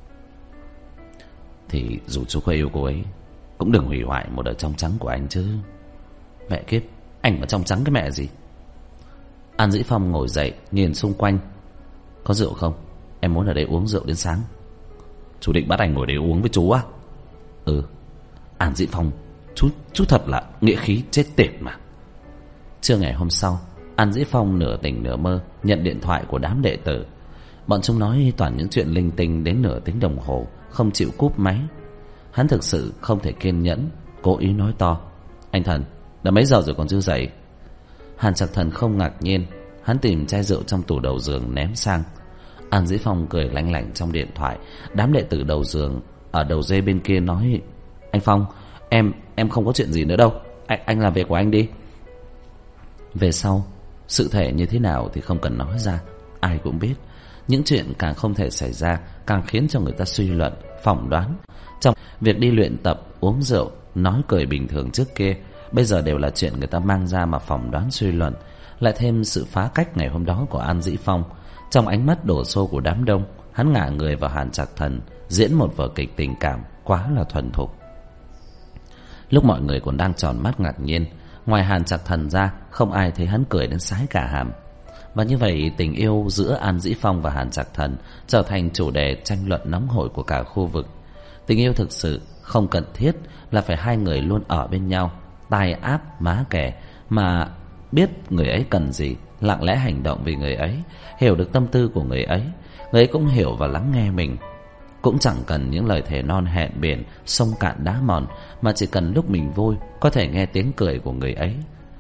Thì dù chú có yêu cô ấy, cũng đừng hủy hoại một đời trong trắng của anh chứ. Mẹ kiếp, anh mà trong trắng cái mẹ gì. An Dĩ Phong ngồi dậy, nhìn xung quanh. Có rượu không? Em muốn ở đây uống rượu đến sáng. Chú định bắt anh ngồi đây uống với chú á? Ừ. An Dĩ Phong, chú thật là nghĩa khí chết tiệt mà. Trưa ngày hôm sau, An Dĩ Phong nửa tỉnh nửa mơ nhận điện thoại của đám đệ tử. Bọn chúng nói toàn những chuyện linh tinh đến nửa tiếng đồng hồ không chịu cúp máy. Hắn thực sự không thể kiên nhẫn, cố ý nói to: Anh Thần, đã mấy giờ rồi còn chưa dậy? Hàn Trạc Thần không ngạc nhiên. Hắn tìm chai rượu trong tủ đầu giường ném sang. An Dĩ Phong cười lanh lảnh trong điện thoại. Đám đệ tử đầu giường ở đầu dây bên kia nói: Anh Phong, em không có chuyện gì nữa đâu. Anh làm việc của anh đi. Về sau, sự thể như thế nào thì không cần nói ra, ai cũng biết. Những chuyện càng không thể xảy ra càng khiến cho người ta suy luận, phỏng đoán. Trong việc đi luyện tập, uống rượu, nói cười bình thường trước kia, bây giờ đều là chuyện người ta mang ra mà phỏng đoán suy luận. Lại thêm sự phá cách ngày hôm đó của An Dĩ Phong. Trong ánh mắt đổ xô của đám đông, hắn ngả người vào Hàn Trạc Thần, diễn một vở kịch tình cảm quá là thuần thục. Lúc mọi người còn đang tròn mắt ngạc nhiên, ngoài Hàn Trạc Thần ra, không ai thấy hắn cười đến sái cả hàm. Và như vậy, tình yêu giữa An Dĩ Phong và Hàn Trạc Thần trở thành chủ đề tranh luận nóng hổi của cả khu vực. Tình yêu thực sự không cần thiết là phải hai người luôn ở bên nhau, tai áp má kẻ, mà biết người ấy cần gì, lặng lẽ hành động vì người ấy, hiểu được tâm tư của người ấy cũng hiểu và lắng nghe mình. Cũng chẳng cần những lời thề non hẹn biển, sông cạn đá mòn, mà chỉ cần lúc mình vui có thể nghe tiếng cười của người ấy.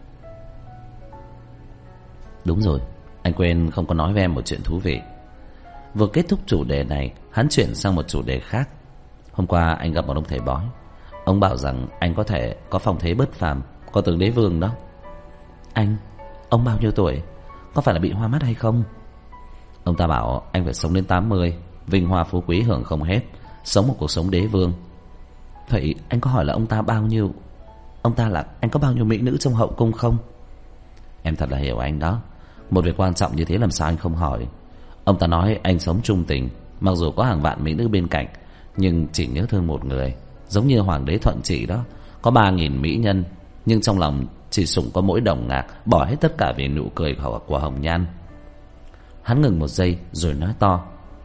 Đúng rồi, anh quên không có nói với em một chuyện thú vị. Vừa kết thúc chủ đề này, hắn chuyển sang một chủ đề khác. Hôm qua anh gặp một ông thầy bói. Ông bảo rằng anh có thể có phong thế bất phàm, có tướng đế vương đó. Ông bao nhiêu tuổi? Có phải là bị hoa mắt hay không? Ông ta bảo anh phải sống đến 80, vinh hoa phú quý hưởng không hết, sống một cuộc sống đế vương. Vậy anh có hỏi là ông ta bao nhiêu? Ông ta là anh có bao nhiêu mỹ nữ trong hậu cung không? Em thật là hiểu anh đó. Một việc quan trọng như thế làm sao anh không hỏi. Ông ta nói anh sống trung tình, mặc dù có hàng vạn mỹ nữ bên cạnh, nhưng chỉ nhớ thương một người. Giống như hoàng đế Thuận Trị đó, có 3.000 mỹ nhân, nhưng trong lòng chỉ sủng có mỗi Đồng Ngạc, bỏ hết tất cả vì nụ cười của Hồng Nhan. Hắn ngừng một giây rồi nói to: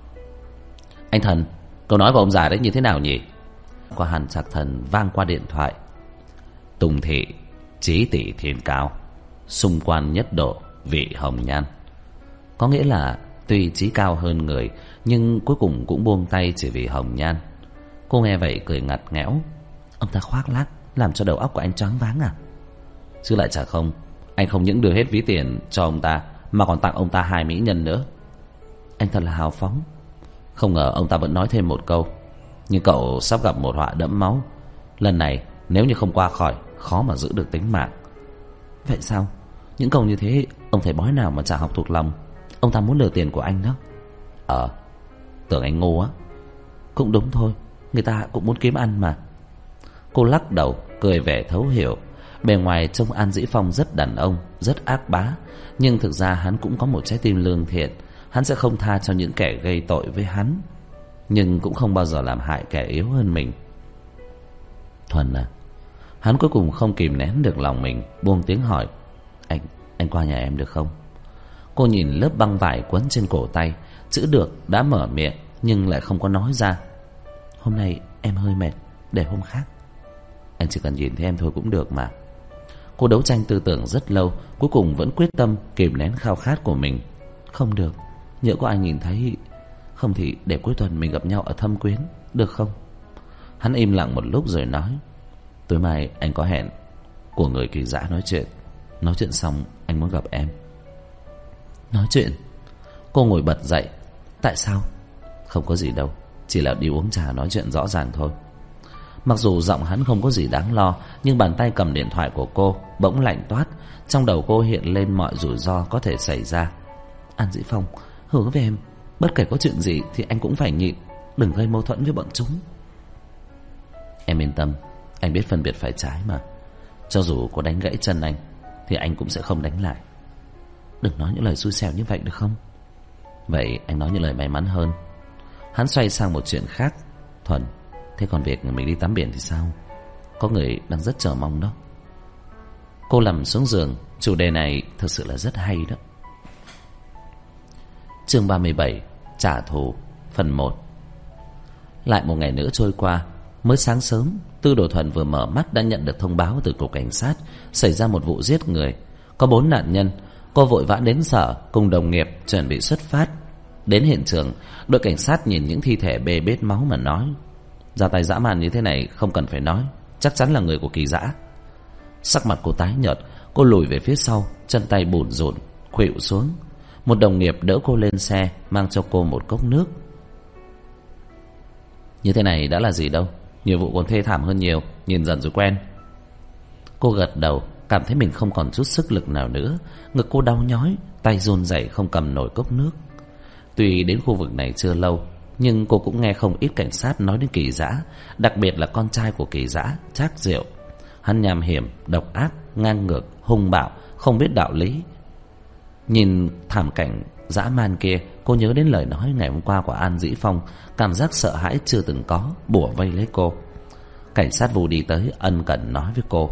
Anh Thần, câu nói của ông già đấy như thế nào nhỉ? Qua Hàn Trạc Thần vang qua điện thoại: Tùng thị chí tỷ thiên cao, xung quan nhất độ vị Hồng Nhan. Có nghĩa là tuy chí cao hơn người, nhưng cuối cùng cũng buông tay chỉ vì Hồng Nhan. Cô nghe vậy cười ngặt nghẽo: Ông ta khoác lác làm cho đầu óc của anh choáng váng à? Chứ lại chả không, anh không những đưa hết ví tiền cho ông ta mà còn tặng ông ta 2 mỹ nhân nữa. Anh thật là hào phóng. Không ngờ ông ta vẫn nói thêm một câu: Nhưng cậu sắp gặp một họa đẫm máu. Lần này nếu như không qua khỏi, khó mà giữ được tính mạng. Vậy sao? Những câu như thế ông thầy bói nào mà chả học thuộc lòng. Ông ta muốn lừa tiền của anh đó. Tưởng anh ngu á. Cũng đúng thôi, người ta cũng muốn kiếm ăn mà. Cô lắc đầu cười vẻ thấu hiểu. Bề ngoài trông An Dĩ Phong rất đàn ông, rất ác bá, nhưng thực ra hắn cũng có một trái tim lương thiện. Hắn sẽ không tha cho những kẻ gây tội với hắn, nhưng cũng không bao giờ làm hại kẻ yếu hơn mình. Thuần à? Hắn cuối cùng không kìm nén được lòng mình, buông tiếng hỏi: Anh qua nhà em được không? Cô nhìn lớp băng vải quấn trên cổ tay, chữ được đã mở miệng nhưng lại không có nói ra. Hôm nay em hơi mệt, để hôm khác. Anh chỉ cần nhìn thấy em thôi cũng được mà. Cô đấu tranh tư tưởng rất lâu, cuối cùng vẫn quyết tâm kìm nén khao khát của mình. Không được, nhỡ có ai nhìn thấy. Không thì để cuối tuần mình gặp nhau ở Thâm Quyến, được không? Hắn im lặng một lúc rồi nói: Tối mai anh có hẹn của người kỳ dã nói chuyện. Nói chuyện xong anh muốn gặp em. Nói chuyện? Cô ngồi bật dậy. Tại sao? Không có gì đâu, chỉ là đi uống trà nói chuyện rõ ràng thôi. Mặc dù giọng hắn không có gì đáng lo, nhưng bàn tay cầm điện thoại của cô bỗng lạnh toát. Trong đầu cô hiện lên mọi rủi ro có thể xảy ra. An Dĩ Phong, hứa với em, bất kể có chuyện gì thì anh cũng phải nhịn, đừng gây mâu thuẫn với bọn chúng. Em yên tâm, anh biết phân biệt phải trái mà. Cho dù có đánh gãy chân anh thì anh cũng sẽ không đánh lại. Đừng nói những lời xui xẻo như vậy được không? Vậy anh nói những lời may mắn hơn. Hắn xoay sang một chuyện khác. Thuần, thế còn việc mình đi tắm biển thì sao? Có người đang rất chờ mong đó. Cô nằm xuống giường. Chủ đề này thật sự là rất hay đó. Chương 37 Trả thù phần 1. Lại một ngày nữa trôi qua. Mới sáng sớm, Tư Đồ Thuần vừa mở mắt đã nhận được thông báo từ cục cảnh sát xảy ra một vụ giết người, có 4 nạn nhân. Cô vội vã đến sở cùng đồng nghiệp chuẩn bị xuất phát. Đến hiện trường, đội cảnh sát nhìn những thi thể bê bết máu mà nói: ra tay dã man như thế này không cần phải nói, chắc chắn là người của Kỳ Dã. Sắc mặt cô tái nhợt, cô lùi về phía sau, chân tay bủn rủn khuỵu xuống. Một đồng nghiệp đỡ cô lên xe, mang cho cô một cốc nước. Như thế này đã là gì đâu, nhiều vụ còn thê thảm hơn nhiều, nhìn dần rồi quen. Cô gật đầu, cảm thấy mình không còn chút sức lực nào nữa. Ngực cô đau nhói, tay run rẩy không cầm nổi cốc nước. Tuy đến khu vực này chưa lâu, nhưng cô cũng nghe không ít cảnh sát nói đến Kỳ Dã, đặc biệt là con trai của Kỳ Dã, Trác Diệu. Hắn nham hiểm, độc ác, ngang ngược, hung bạo, không biết đạo lý. Nhìn thảm cảnh dã man kia, cô nhớ đến lời nói ngày hôm qua của An Dĩ Phong, cảm giác sợ hãi chưa từng có bủa vây lấy cô. Cảnh sát Vu đi tới ân cần nói với cô: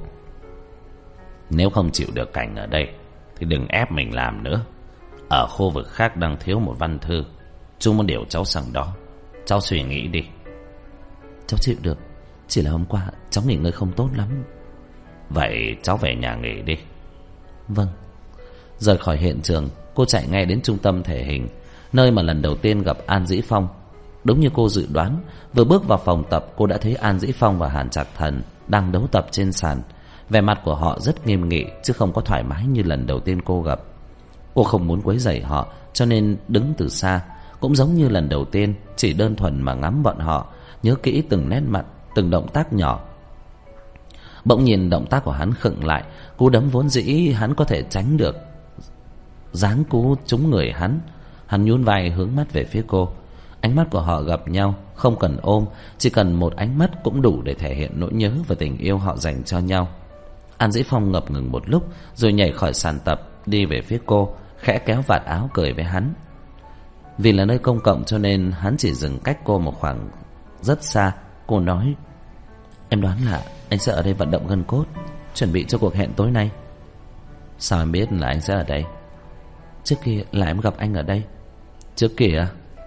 nếu không chịu được cảnh ở đây thì đừng ép mình làm nữa. Ở khu vực khác đang thiếu một văn thư, chú muốn điều cháu sang đó. Cháu suy nghĩ đi. Cháu chịu được, chỉ là hôm qua cháu nghỉ ngơi không tốt lắm. Vậy cháu về nhà nghỉ đi. Vâng. Rời khỏi hiện trường, cô chạy ngay đến trung tâm thể hình, nơi mà lần đầu tiên gặp An Dĩ Phong. Đúng như cô dự đoán, vừa bước vào phòng tập, cô đã thấy An Dĩ Phong và Hàn Trạc Thần đang đấu tập trên sàn. Vẻ mặt của họ rất nghiêm nghị, chứ không có thoải mái như lần đầu tiên cô gặp. Cô không muốn quấy rầy họ, cho nên đứng từ xa, cũng giống như lần đầu tiên, chỉ đơn thuần mà ngắm bọn họ, nhớ kỹ từng nét mặt, từng động tác nhỏ. Bỗng nhìn động tác của hắn khựng lại, cú đấm vốn dĩ hắn có thể tránh được, giáng cú trúng người hắn. Hắn nhún vai hướng mắt về phía cô. Ánh mắt của họ gặp nhau, không cần ôm, chỉ cần một ánh mắt cũng đủ để thể hiện nỗi nhớ và tình yêu họ dành cho nhau. An Dĩ Phong ngập ngừng một lúc, rồi nhảy khỏi sàn tập, đi về phía cô, khẽ kéo vạt áo cười với hắn. Vì là nơi công cộng cho nên hắn chỉ dừng cách cô một khoảng rất xa. Cô nói: em đoán là anh sẽ ở đây vận động gân cốt, chuẩn bị cho cuộc hẹn tối nay. Sao em biết là anh sẽ ở đây? Trước kia là em gặp anh ở đây. Trước kia?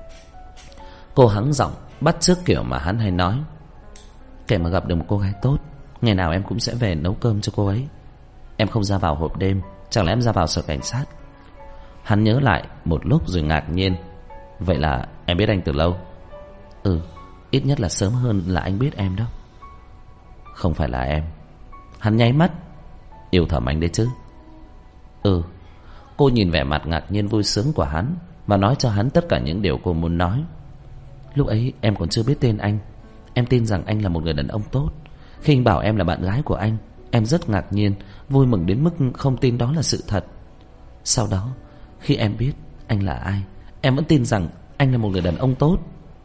Cô hắng giọng, bắt chước kiểu mà hắn hay nói. Kể mà gặp được một cô gái tốt, ngày nào em cũng sẽ về nấu cơm cho cô ấy. Em không ra vào hộp đêm, chẳng lẽ em ra vào sở cảnh sát? Hắn nhớ lại một lúc rồi ngạc nhiên. Vậy là em biết anh từ lâu? Ừ, ít nhất là sớm hơn là anh biết em đó. Không phải là em. Hắn nháy mắt. Yêu thầm anh đấy chứ? Ừ. Cô nhìn vẻ mặt ngạc nhiên vui sướng của hắn và nói cho hắn tất cả những điều cô muốn nói. Lúc ấy em còn chưa biết tên anh. Em tin rằng anh là một người đàn ông tốt. Khi anh bảo em là bạn gái của anh, em rất ngạc nhiên, vui mừng đến mức không tin đó là sự thật. Sau đó, khi em biết anh là ai, em vẫn tin rằng anh là một người đàn ông tốt.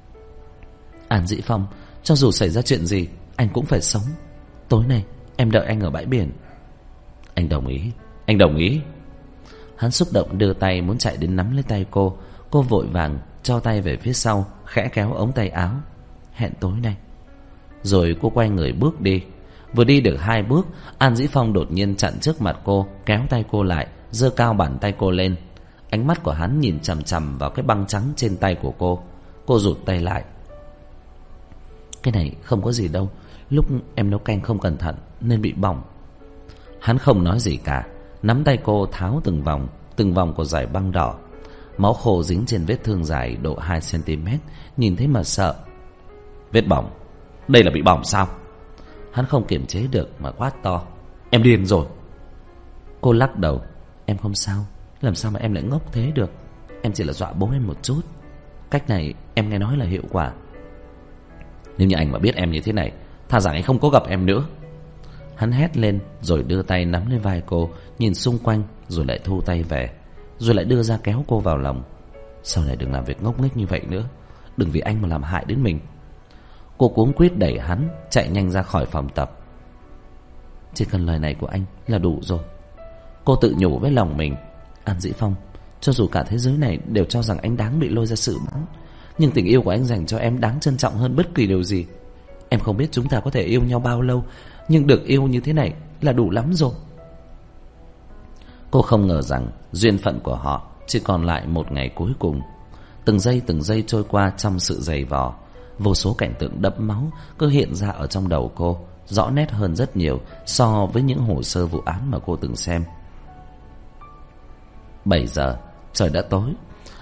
An Dĩ Phong, cho dù xảy ra chuyện gì, anh cũng phải sống. Tối nay em đợi anh ở bãi biển. Anh đồng ý, anh đồng ý. Hắn xúc động đưa tay muốn chạy đến nắm lấy tay cô. Cô vội vàng cho tay về phía sau, khẽ kéo ống tay áo. Hẹn tối nay. Rồi cô quay người bước đi. Vừa đi được 2 bước, An Dĩ Phong đột nhiên chặn trước mặt cô, kéo tay cô lại, giơ cao bàn tay cô lên. Ánh mắt của hắn nhìn chằm chằm vào cái băng trắng trên tay của cô. Cô rụt tay lại. Cái này không có gì đâu, lúc em nấu canh không cẩn thận nên bị bỏng. Hắn không nói gì cả, nắm tay cô tháo từng vòng của dải băng đỏ. Máu khô dính trên vết thương dài độ 2 cm, nhìn thấy mà sợ. Vết bỏng? Đây là bị bỏng sao? Hắn không kiềm chế được mà quát to. Em điên rồi. Cô lắc đầu. Em không sao, làm sao mà em lại ngốc thế được. Em chỉ là dọa bố em một chút. Cách này em nghe nói là hiệu quả. Nếu như anh mà biết em như thế này, thà rằng anh không có gặp em nữa. Hắn hét lên rồi đưa tay nắm lên vai cô, nhìn xung quanh rồi lại thu tay về, rồi lại đưa ra kéo cô vào lòng. Sau này đừng làm việc ngốc nghếch như vậy nữa, đừng vì anh mà làm hại đến mình. Cô cuống quýt đẩy hắn chạy nhanh ra khỏi phòng tập. Chỉ cần lời này của anh là đủ rồi, cô tự nhủ với lòng mình. An Dĩ Phong, cho dù cả thế giới này đều cho rằng anh đáng bị lôi ra xử bắn, nhưng tình yêu của anh dành cho em đáng trân trọng hơn bất kỳ điều gì. Em không biết chúng ta có thể yêu nhau bao lâu, nhưng được yêu như thế này là đủ lắm rồi. Cô không ngờ rằng duyên phận của họ chỉ còn lại một ngày cuối cùng. Từng giây trôi qua trong sự dày vò. Vô số cảnh tượng đẫm máu cứ hiện ra ở trong đầu cô, rõ nét hơn rất nhiều so với những hồ sơ vụ án mà cô từng xem. 7 giờ, trời đã tối.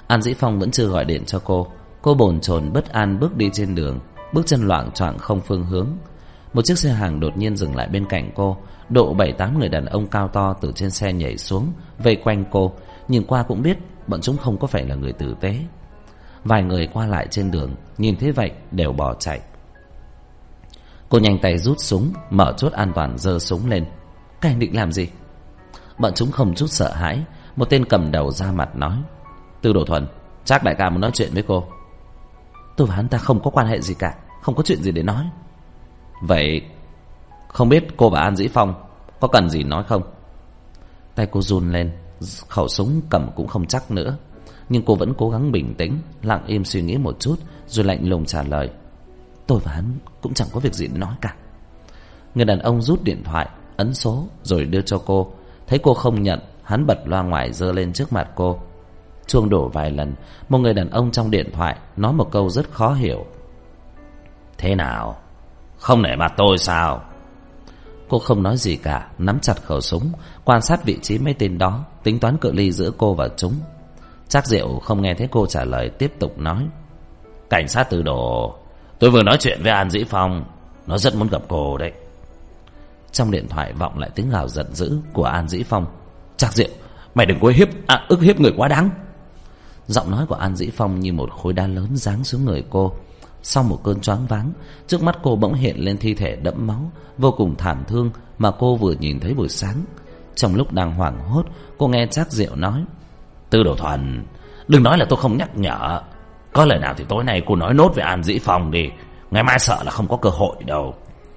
An Dĩ Phong vẫn chưa gọi điện cho cô. Cô bồn chồn bất an bước đi trên đường, bước chân loạng choạng không phương hướng. Một chiếc xe hàng đột nhiên dừng lại bên cạnh cô. Độ 7-8 người đàn ông cao to từ trên xe nhảy xuống, vây quanh cô. Nhìn qua cũng biết bọn chúng không có phải là người tử tế. Vài người qua lại trên đường nhìn thấy vậy đều bỏ chạy. Cô nhanh tay rút súng, mở chốt an toàn, giơ súng lên. Các anh định làm gì? Bọn chúng không chút sợ hãi. Một tên cầm đầu ra mặt nói: Tư Đồ Thuần, Trác đại ca muốn nói chuyện với cô. Tôi và hắn ta không có quan hệ gì cả, không có chuyện gì để nói. Vậy không biết cô và An Dĩ Phong có cần gì nói không? Tay cô run lên, khẩu súng cầm cũng không chắc nữa. Nhưng cô vẫn cố gắng bình tĩnh, lặng im suy nghĩ một chút, rồi lạnh lùng trả lời: Tôi và hắn cũng chẳng có việc gì để nói cả. Người đàn ông rút điện thoại, ấn số rồi đưa cho cô. Thấy cô không nhận, hắn bật loa ngoài giơ lên trước mặt cô. Chuông đổ vài lần, một người đàn ông trong điện thoại nói một câu rất khó hiểu: Thế nào? Không nể mặt tôi sao? Cô không nói gì cả, nắm chặt khẩu súng, quan sát vị trí mấy tên đó, tính toán cự ly giữa cô và chúng. Trác Diệu không nghe thấy cô trả lời, tiếp tục nói: Cảnh sát Tư Đồ, tôi vừa nói chuyện với An Dĩ Phong, nó rất muốn gặp cô đấy. Trong điện thoại vọng lại tiếng gào giận dữ của An Dĩ Phong: Trác Diệu, mày đừng có ức hiếp người quá đáng. Giọng nói của An Dĩ Phong như một khối đá lớn giáng xuống người cô. Sau một cơn choáng váng, trước mắt cô bỗng hiện lên thi thể đẫm máu, vô cùng thảm thương mà cô vừa nhìn thấy buổi sáng. Trong lúc đang hoảng hốt, cô nghe Trác Diệu nói: Tư Đồ Thuần, đừng nói là tôi không nhắc nhở. Có lời nào thì tối nay cô nói nốt với An Dĩ Phong đi, ngày mai sợ là không có cơ hội đâu.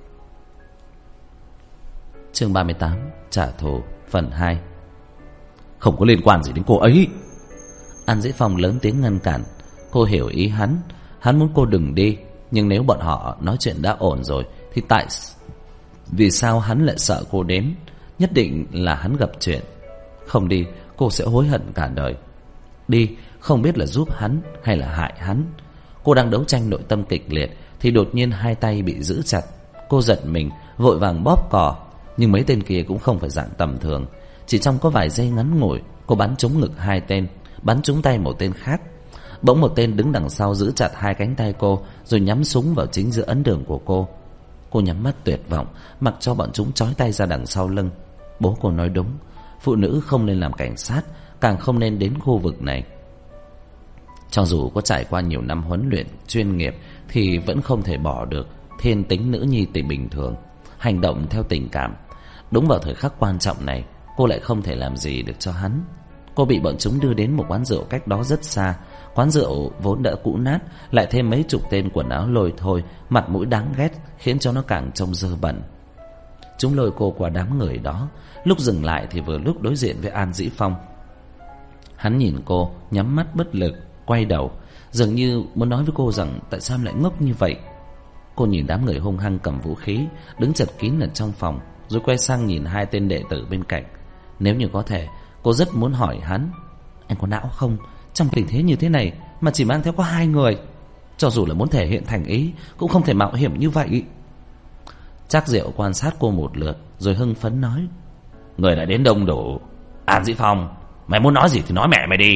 Chương 38: Trả thù phần 2. Không có liên quan gì đến cô ấy. An Dĩ Phong lớn tiếng ngăn cản. Cô hiểu ý hắn. Hắn muốn cô đừng đi, nhưng nếu bọn họ nói chuyện đã ổn rồi thì vì sao hắn lại sợ cô đến? Nhất định là hắn gặp chuyện. Không đi, cô sẽ hối hận cả đời. Đi, không biết là giúp hắn hay là hại hắn. Cô đang đấu tranh nội tâm kịch liệt thì đột nhiên hai tay bị giữ chặt. Cô giật mình, vội vàng bóp cò. Nhưng mấy tên kia cũng không phải dạng tầm thường. Chỉ trong có vài giây ngắn ngủi, cô bắn trúng ngực hai tên, bắn trúng tay một tên khác. Bỗng một tên đứng đằng sau giữ chặt hai cánh tay cô, rồi nhắm súng vào chính giữa ấn đường của cô. Cô nhắm mắt tuyệt vọng, mặc cho bọn chúng trói tay ra đằng sau lưng. Bố cô nói đúng, phụ nữ không nên làm cảnh sát, càng không nên đến khu vực này. Cho dù có trải qua nhiều năm huấn luyện chuyên nghiệp thì vẫn không thể bỏ được thiên tính nữ nhi tỷ bình thường, hành động theo tình cảm. Đúng vào thời khắc quan trọng này, cô lại không thể làm gì được cho hắn. Cô bị bọn chúng đưa đến một quán rượu cách đó rất xa. Quán rượu vốn đã cũ nát, lại thêm mấy chục tên quần áo lôi thôi, mặt mũi đáng ghét, khiến cho nó càng trông dơ bẩn. Chúng lôi cô qua đám người đó. Lúc dừng lại thì vừa lúc đối diện với An Dĩ Phong. Hắn nhìn cô, nhắm mắt bất lực, quay đầu, dường như muốn nói với cô rằng tại sao lại ngốc như vậy. Cô nhìn đám người hung hăng cầm vũ khí đứng chật kín ở trong phòng, rồi quay sang nhìn hai tên đệ tử bên cạnh. Nếu như có thể, cô rất muốn hỏi hắn: Anh có não không? Trong tình thế như thế này mà chỉ mang theo có hai người, cho dù là muốn thể hiện thành ý cũng không thể mạo hiểm như vậy. Trác Diệu quan sát cô một lượt rồi hưng phấn nói: Người đã đến đông đủ. An Dĩ Phong, mày muốn nói gì thì nói mẹ mày đi.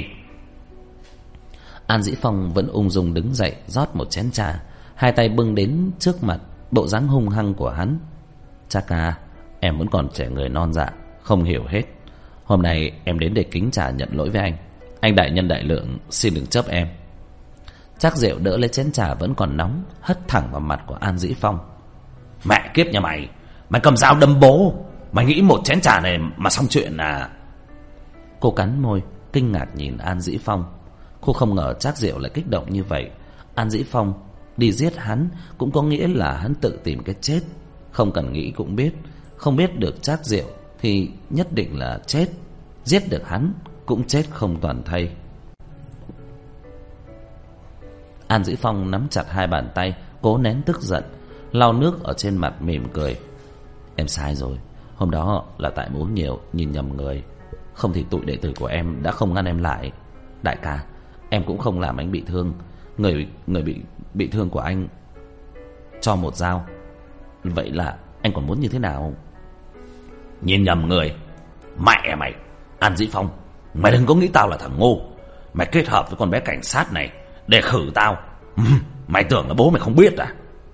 An Dĩ Phong vẫn ung dung đứng dậy, rót một chén trà, hai tay bưng đến trước mặt, bộ dáng hung hăng của hắn. Trác ca, em vẫn còn trẻ người non dạ, không hiểu hết. Hôm nay em đến để kính trà nhận lỗi với anh. Anh đại nhân đại lượng, xin đừng chấp em. Trác Diệu đỡ lấy chén trà vẫn còn nóng, hất thẳng vào mặt của An Dĩ Phong. Mẹ kiếp nhà mày, mày cầm dao đâm bố. Mày nghĩ một chén trà này mà xong chuyện à? Cô cắn môi, kinh ngạc nhìn An Dĩ Phong. Cô không ngờ Trác Diệu lại kích động như vậy. An Dĩ Phong đi giết hắn cũng có nghĩa là hắn tự tìm cái chết. Không cần nghĩ cũng biết, không biết được Trác Diệu thì nhất định là chết. Giết được hắn cũng chết không toàn thây. An Dĩ Phong nắm chặt hai bàn tay, cố nén tức giận, lau nước ở trên mặt mỉm cười. Em sai rồi, hôm đó là tại uống nhiều nhìn nhầm người. Không thì tụi đệ tử của em đã không ngăn em lại. Đại ca, em cũng không làm anh bị thương. Người bị thương của anh cho một dao. Vậy là anh còn muốn như thế nào? Nhìn nhầm người? Mẹ mày, An Dĩ Phong, mày đừng có nghĩ tao là thằng ngu. Mày kết hợp với con bé cảnh sát này để khử tao. Mày tưởng là bố mày không biết à?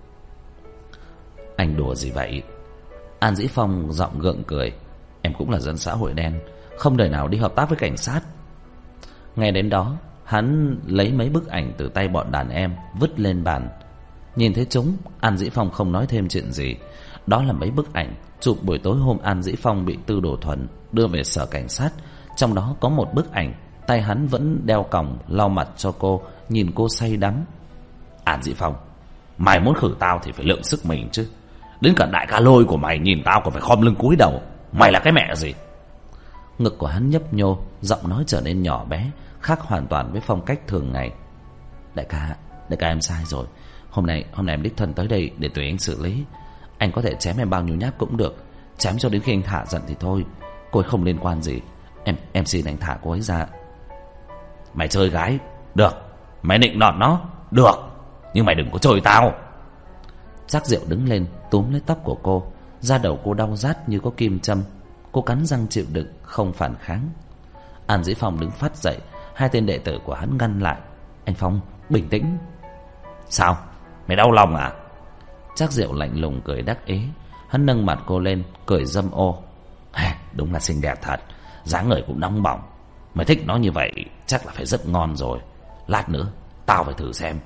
Anh đùa gì vậy? An Dĩ Phong giọng gượng cười. Em cũng là dân xã hội đen, không đời nào đi hợp tác với cảnh sát. Nghe đến đó, hắn lấy mấy bức ảnh từ tay bọn đàn em vứt lên bàn. Nhìn thấy chúng, An Dĩ Phong không nói thêm chuyện gì. Đó là mấy bức ảnh chụp buổi tối hôm An Dĩ Phong bị Tư Đồ Thuần đưa về sở cảnh sát. Trong đó có một bức ảnh tay hắn vẫn đeo còng lau mặt cho cô, nhìn cô say đắm. An Dĩ Phong, mày muốn khử tao thì phải lượng sức mình chứ. Đến cả đại ca Lôi của mày nhìn tao còn phải khom lưng cúi đầu. Mày là cái mẹ gì? Ngực của hắn nhấp nhô, giọng nói trở nên nhỏ bé, khác hoàn toàn với phong cách thường ngày. Đại ca em sai rồi. Hôm nay em đích thân tới đây để tùy anh xử lý. Anh có thể chém em bao nhiêu nhát cũng được, chém cho đến khi anh thả giận thì thôi. Cô ấy không liên quan gì. Em xin anh thả cô ấy ra. Mày chơi gái được, mày nịnh nọt nó được, nhưng mày đừng có chơi tao. Trác Diệu đứng lên túm lấy tóc của cô. Da đầu cô đau rát như có kim châm. Cô cắn răng chịu đựng, không phản kháng. An Dĩ Phong đứng phát dậy. Hai tên đệ tử của hắn ngăn lại. Anh Phong, bình tĩnh. Sao? Mày đau lòng à? Trác Diệu lạnh lùng cười đắc ý. Hắn nâng mặt cô lên, cười dâm ô. Đúng là xinh đẹp thật, dáng người cũng nóng bỏng. Mày thích nó như vậy chắc là phải rất ngon rồi. Lát nữa tao phải thử xem.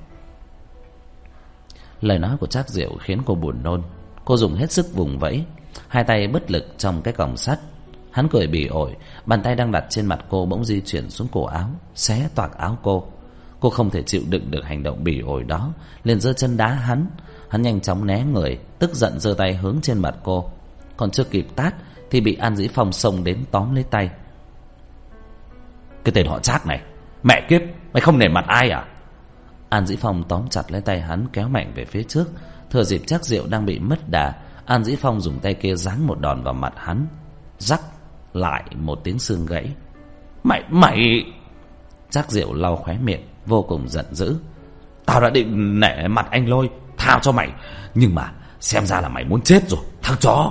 Lời nói của Trác Diệu khiến cô buồn nôn. Cô dùng hết sức vùng vẫy, hai tay bất lực trong cái còng sắt. Hắn cười bỉ ổi, bàn tay đang đặt trên mặt cô bỗng di chuyển xuống cổ áo, xé toạc áo cô. Cô không thể chịu đựng được hành động bỉ ổi đó, liền giơ chân đá hắn. Hắn nhanh chóng né người, tức giận giơ tay hướng trên mặt cô. Còn chưa kịp tát thì bị An Dĩ Phong xông đến tóm lấy tay. Cái tên họ Trác này, mẹ kiếp, mày không nể mặt ai à? An Dĩ Phong tóm chặt lấy tay hắn, kéo mạnh về phía trước. Thừa dịp Trác Diệu đang bị mất đà, An Dĩ Phong dùng tay kia giáng một đòn vào mặt hắn. Rắc lại một tiếng xương gãy. Mày Trác Diệu lau khóe miệng, vô cùng giận dữ. Tao đã định nể mặt anh Lôi, tha cho mày, nhưng mà xem ra là mày muốn chết rồi, thằng chó.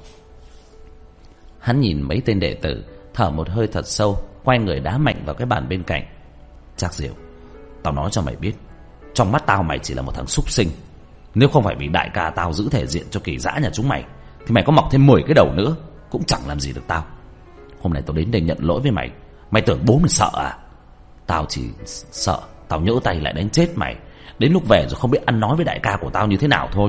Hắn nhìn mấy tên đệ tử, thở một hơi thật sâu, quay người đá mạnh vào cái bàn bên cạnh. Trác Diệu, tao nói cho mày biết, trong mắt tao mày chỉ là một thằng súc sinh. Nếu không phải vì đại ca tao giữ thể diện cho Kỳ Dã nhà chúng mày, thì mày có mọc thêm 10 cái đầu nữa cũng chẳng làm gì được tao. Hôm nay tao đến đây nhận lỗi với mày. Mày tưởng bố mày sợ à? Tao chỉ sợ tao nhỡ tay lại đánh chết mày, đến lúc về rồi không biết ăn nói với đại ca của tao như thế nào thôi.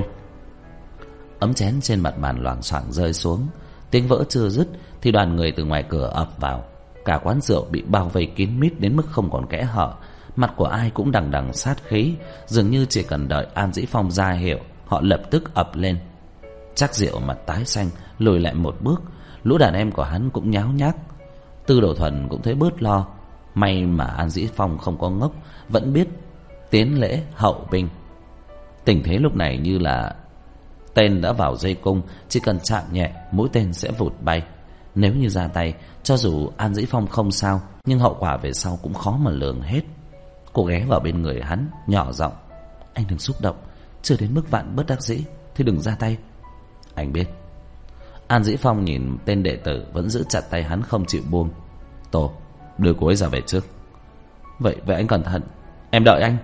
Ấm chén trên mặt bàn loảng xoảng rơi xuống. Tiếng vỡ chưa dứt thì đoàn người từ ngoài cửa ập vào. Cả quán rượu bị bao vây kín mít đến mức không còn kẽ hở. Mặt của ai cũng đằng đằng sát khí, dường như chỉ cần đợi An Dĩ Phong ra hiệu, họ lập tức ập lên. Trác Diệu mặt tái xanh, lùi lại một bước. Lũ đàn em của hắn cũng nháo nhác. Tư Đồ Thuần cũng thấy bớt lo. May mà An Dĩ Phong không có ngốc, vẫn biết tiến lễ hậu binh. Tình thế lúc này như là tên đã vào dây cung, chỉ cần chạm nhẹ mũi tên sẽ vụt bay. Nếu như ra tay, cho dù An Dĩ Phong không sao, nhưng hậu quả về sau cũng khó mà lường hết. Cô ghé vào bên người hắn, nhỏ giọng. Anh đừng xúc động, chưa đến mức vạn bất đắc dĩ thì đừng ra tay. Anh biết. An Dĩ Phong nhìn tên đệ tử vẫn giữ chặt tay hắn không chịu buông. Tô, đưa cô ấy ra về trước. Vậy anh cẩn thận, em đợi anh.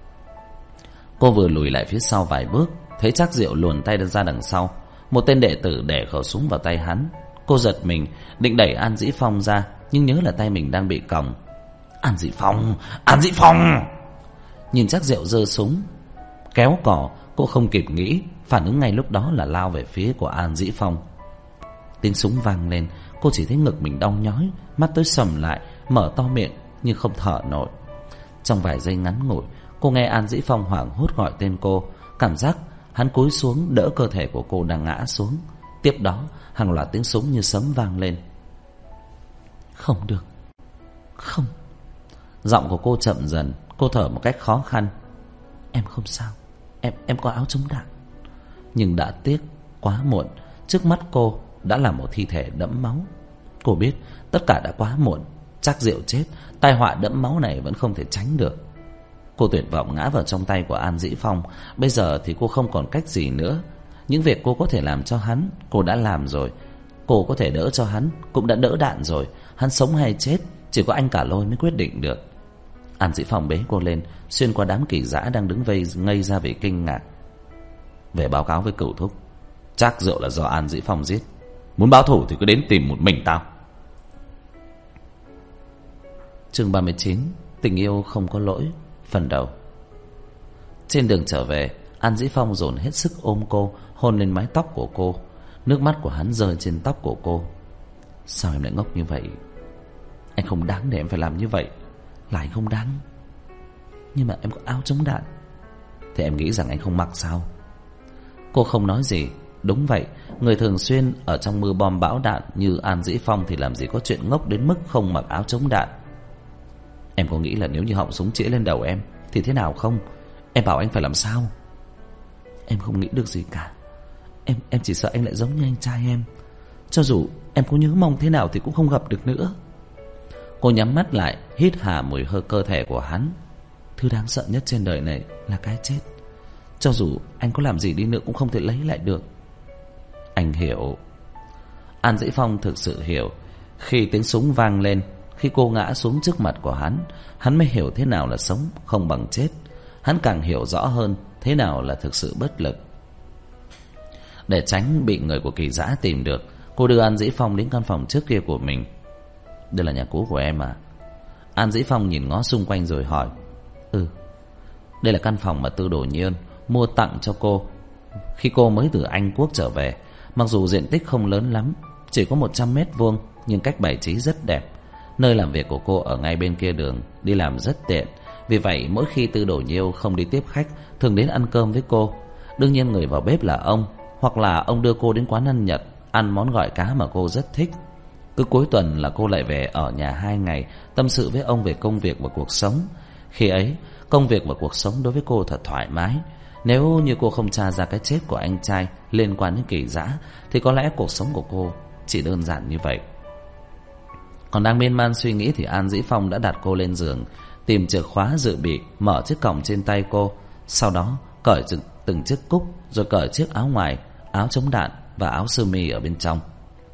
Cô vừa lùi lại phía sau vài bước, thấy Trác Diệu luồn tay ra đằng sau. Một tên đệ tử để khẩu súng vào tay hắn. Cô giật mình, định đẩy An Dĩ Phong ra, nhưng nhớ là tay mình đang bị còng. An Dĩ Phong, An Dĩ Phong! Nhìn Trác Diệu giơ súng kéo cò, cô không kịp nghĩ, phản ứng ngay lúc đó là lao về phía của An Dĩ Phong. Tiếng súng vang lên, cô chỉ thấy ngực mình đau nhói, mắt tối sầm lại, mở to miệng nhưng không thở nổi. Trong vài giây ngắn ngủi, cô nghe An Dĩ Phong hoảng hốt gọi tên cô, cảm giác hắn cúi xuống đỡ cơ thể của cô đang ngã xuống. Tiếp đó, hàng loạt tiếng súng như sấm vang lên. Không được, không. Giọng của cô chậm dần, cô thở một cách khó khăn. Em không sao, em có áo chống đạn. Nhưng đã tiếc, quá muộn. Trước mắt cô đã là một thi thể đẫm máu. Cô biết tất cả đã quá muộn. Trác Diệu chết, tai họa đẫm máu này vẫn không thể tránh được. Cô tuyệt vọng ngã vào trong tay của An Dĩ Phong. Bây giờ thì cô không còn cách gì nữa. Những việc cô có thể làm cho hắn, cô đã làm rồi. Cô có thể đỡ cho hắn, cũng đã đỡ đạn rồi. Hắn sống hay chết, chỉ có anh Cả Lôi mới quyết định được. An Dĩ Phong bế cô lên, xuyên qua đám kỳ dã đang đứng vây ngây ra vì kinh ngạc. Về báo cáo với cửu thúc, chắc rượu là do An Dĩ Phong giết. Muốn báo thù thì cứ đến tìm một mình tao. Chương 39, tình yêu không có lỗi, phần đầu. Trên đường trở về, An Dĩ Phong dồn hết sức ôm cô, hôn lên mái tóc của cô. Nước mắt của hắn rơi trên tóc của cô. Sao em lại ngốc như vậy? Anh không đáng để em phải làm như vậy. Là anh không đáng. Nhưng mà em có áo chống đạn. Thì em nghĩ rằng anh không mặc sao? Cô không nói gì. Đúng vậy, người thường xuyên ở trong mưa bom bão đạn như An Dĩ Phong thì làm gì có chuyện ngốc đến mức không mặc áo chống đạn. Em có nghĩ là nếu như họng súng chĩa lên đầu em thì thế nào không? Em bảo anh phải làm sao? Em không nghĩ được gì cả. Em chỉ sợ anh lại giống như anh trai em. Cho dù em có nhớ mong thế nào thì cũng không gặp được nữa. Cô nhắm mắt lại, hít hà mùi hơi cơ thể của hắn. Thứ đáng sợ nhất trên đời này là cái chết. Cho dù anh có làm gì đi nữa cũng không thể lấy lại được. Anh hiểu. An Dĩ Phong thực sự hiểu. Khi tiếng súng vang lên, khi cô ngã xuống trước mặt của hắn mới hiểu thế nào là sống không bằng chết. Hắn càng hiểu rõ hơn thế nào là thực sự bất lực. Để tránh bị người của kỳ dã tìm được, cô đưa An Dĩ Phong đến căn phòng trước kia của mình. Đây là nhà cũ của em à? An Dĩ Phong nhìn ngó xung quanh rồi hỏi. Đây là căn phòng mà Tư Đồ Nhiên mua tặng cho cô khi cô mới từ Anh Quốc trở về. Mặc dù diện tích không lớn lắm, chỉ có 100 mét vuông, nhưng cách bày trí rất đẹp. Nơi làm việc của cô ở ngay bên kia đường, đi làm rất tiện. Vì vậy mỗi khi Tư Đồ Nhiêu không đi tiếp khách, thường đến ăn cơm với cô. Đương nhiên người vào bếp là ông, hoặc là ông đưa cô đến quán ăn Nhật ăn món gỏi cá mà cô rất thích. Cứ cuối tuần là cô lại về ở nhà 2 ngày, tâm sự với ông về công việc và cuộc sống. Khi ấy, công việc và cuộc sống đối với cô thật thoải mái. Nếu như cô không tra ra cái chết của anh trai liên quan đến kỳ dã, thì có lẽ cuộc sống của cô chỉ đơn giản như vậy. Còn đang miên man suy nghĩ thì An Dĩ Phong đã đặt cô lên giường, tìm chìa khóa dự bị, mở chiếc còng trên tay cô. Sau đó cởi từng chiếc cúc, rồi cởi chiếc áo ngoài, áo chống đạn và áo sơ mi ở bên trong.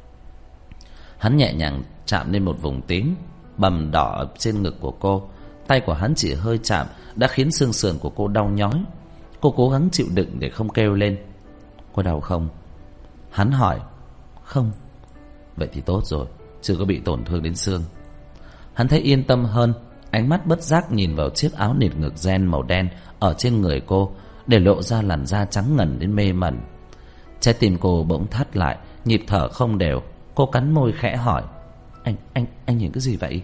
Hắn nhẹ nhàng chạm lên một vùng tím bầm đỏ trên ngực của cô. Tay của hắn chỉ hơi chạm đã khiến xương sườn của cô đau nhói. Cô cố gắng chịu đựng để không kêu lên. Có đau không? Hắn hỏi. Không. Vậy thì tốt rồi, chưa có bị tổn thương đến xương. Hắn thấy yên tâm hơn. Ánh mắt bất giác nhìn vào chiếc áo nịt ngực ren màu đen ở trên người cô, để lộ ra làn da trắng ngần đến mê mẩn. Trái tim cô bỗng thắt lại, nhịp thở không đều. Cô cắn môi khẽ hỏi. Anh nhìn cái gì vậy?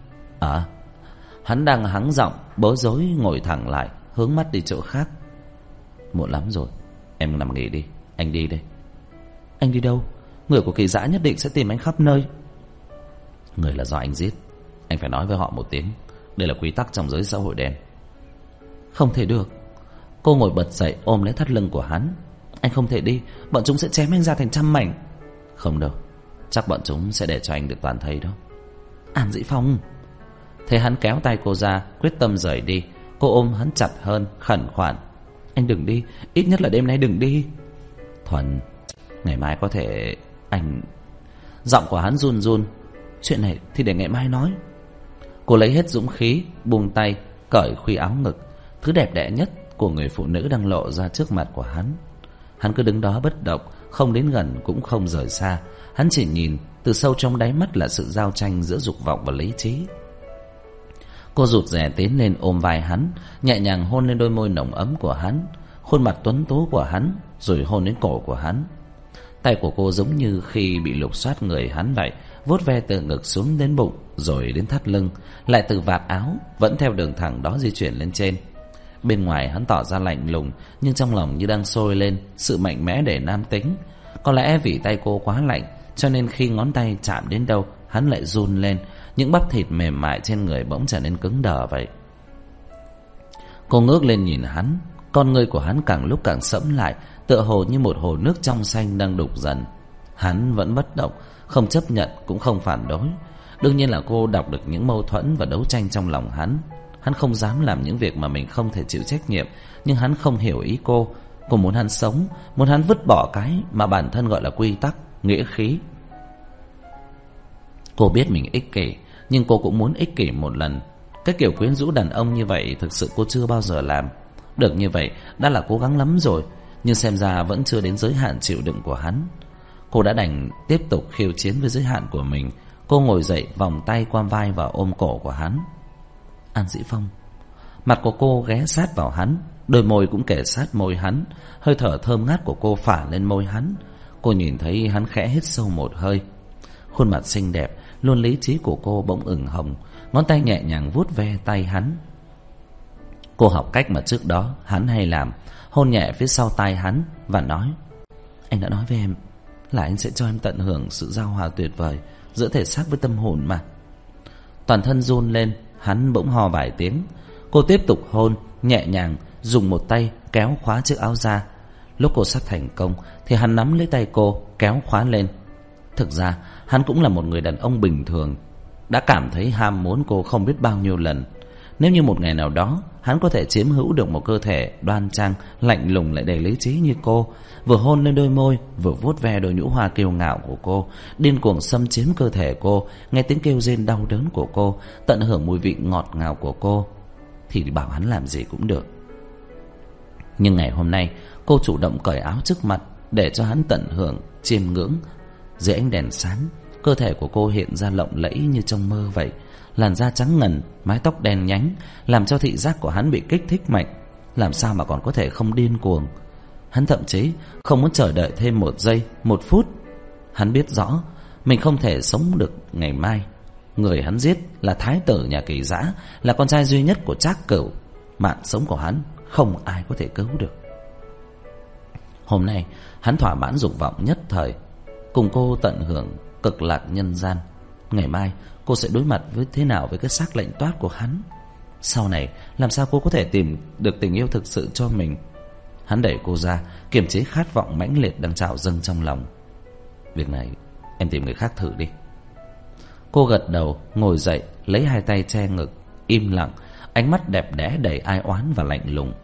Hắn đang hắng giọng, bối rối ngồi thẳng lại, hướng mắt đi chỗ khác. Muộn lắm rồi, em nằm nghỉ đi, anh đi đây. Anh đi đâu? Người của kỳ dã nhất định sẽ tìm anh khắp nơi. Người là do anh giết, anh phải nói với họ một tiếng. Đây là quy tắc trong giới xã hội đen. Không thể được. Cô ngồi bật dậy ôm lấy thắt lưng của hắn. Anh không thể đi, bọn chúng sẽ chém anh ra thành trăm mảnh. Không đâu, chắc bọn chúng sẽ để cho anh được toàn thây đó. An Dĩ Phong. Thấy hắn kéo tay cô ra, quyết tâm rời đi. Cô ôm hắn chặt hơn, khẩn khoản. Anh đừng đi, ít nhất là đêm nay đừng đi. Thuần, ngày mai có thể anh... Giọng của hắn run run. Chuyện này thì để ngày mai nói. Cô lấy hết dũng khí, buông tay, cởi khuy áo ngực, thứ đẹp đẽ nhất của người phụ nữ đang lộ ra trước mặt của hắn. Hắn cứ đứng đó bất động, không đến gần cũng không rời xa. Hắn chỉ nhìn, từ sâu trong đáy mắt là sự giao tranh giữa dục vọng và lý trí. Cô rụt rè tiến lên ôm vai hắn, nhẹ nhàng hôn lên đôi môi nồng ấm của hắn, khuôn mặt tuấn tú của hắn, rồi hôn đến cổ của hắn. Tay của cô giống như khi bị lục soát người hắn vậy, vuốt ve từ ngực xuống đến bụng, rồi đến thắt lưng, lại từ vạt áo, vẫn theo đường thẳng đó di chuyển lên trên. Bên ngoài hắn tỏ ra lạnh lùng, nhưng trong lòng như đang sôi lên sự mạnh mẽ để nam tính. Có lẽ vì tay cô quá lạnh, cho nên khi ngón tay chạm đến đâu, hắn lại run lên, những bắp thịt mềm mại trên người bỗng trở nên cứng đờ vậy. Cô ngước lên nhìn hắn, con ngươi của hắn càng lúc càng sẫm lại, tựa hồ như một hồ nước trong xanh đang đục dần. Hắn vẫn bất động, không chấp nhận cũng không phản đối. Đương nhiên là cô đọc được những mâu thuẫn và đấu tranh trong lòng hắn. Hắn không dám làm những việc mà mình không thể chịu trách nhiệm, nhưng hắn không hiểu ý cô. Cô muốn hắn sống, muốn hắn vứt bỏ cái mà bản thân gọi là quy tắc, nghĩa khí. Cô biết mình ích kỷ, nhưng cô cũng muốn ích kỷ một lần. Cái kiểu quyến rũ đàn ông như vậy thực sự cô chưa bao giờ làm. Được như vậy đã là cố gắng lắm rồi, nhưng xem ra vẫn chưa đến giới hạn chịu đựng của hắn. Cô đã đành tiếp tục khiêu chiến với giới hạn của mình. Cô ngồi dậy, vòng tay qua vai và ôm cổ của hắn. An Dĩ Phong. Mặt của cô ghé sát vào hắn, đôi môi cũng kề sát môi hắn. Hơi thở thơm ngát của cô phả lên môi hắn. Cô nhìn thấy hắn khẽ hít sâu một hơi. Khuôn mặt xinh đẹp, luôn lý trí của cô bỗng ửng hồng. Ngón tay nhẹ nhàng vuốt ve tay hắn. Cô học cách mà trước đó hắn hay làm, hôn nhẹ phía sau tai hắn và nói: anh đã nói với em là anh sẽ cho em tận hưởng sự giao hòa tuyệt vời giữa thể xác với tâm hồn mà. Toàn thân run lên, hắn bỗng hò vài tiếng. Cô tiếp tục hôn, nhẹ nhàng dùng một tay kéo khóa chiếc áo ra. Lúc cô sắp thành công thì hắn nắm lấy tay cô, kéo khóa lên. Thực ra hắn cũng là một người đàn ông bình thường, đã cảm thấy ham muốn cô không biết bao nhiêu lần. Nếu như một ngày nào đó hắn có thể chiếm hữu được một cơ thể đoan trang, lạnh lùng lại đầy lý trí như cô, vừa hôn lên đôi môi, vừa vuốt ve đôi nhũ hoa kiêu ngạo của cô, điên cuồng xâm chiếm cơ thể cô, nghe tiếng kêu rên đau đớn của cô, tận hưởng mùi vị ngọt ngào của cô, thì bảo hắn làm gì cũng được. Nhưng ngày hôm nay cô chủ động cởi áo trước mặt để cho hắn tận hưởng, chiêm ngưỡng. Dưới ánh đèn sáng, cơ thể của cô hiện ra lộng lẫy như trong mơ vậy. Làn da trắng ngần, mái tóc đen nhánh, làm cho thị giác của hắn bị kích thích mạnh. Làm sao mà còn có thể không điên cuồng. Hắn thậm chí không muốn chờ đợi thêm một giây, một phút. Hắn biết rõ mình không thể sống được ngày mai. Người hắn giết là thái tử nhà Kỳ Dã, là con trai duy nhất của Trác Cửu. Mạng sống của hắn không ai có thể cứu được. Hôm nay hắn thỏa mãn dục vọng nhất thời, cùng cô tận hưởng cực lạc nhân gian. Ngày mai cô sẽ đối mặt với thế nào với cái xác lạnh toát của hắn? Sau này làm sao cô có thể tìm được tình yêu thực sự cho mình? Hắn đẩy cô ra, kiềm chế khát vọng mãnh liệt đang trào dâng trong lòng. Việc này em tìm người khác thử đi. Cô gật đầu, ngồi dậy, lấy hai tay che ngực, im lặng, ánh mắt đẹp đẽ đầy ai oán và lạnh lùng.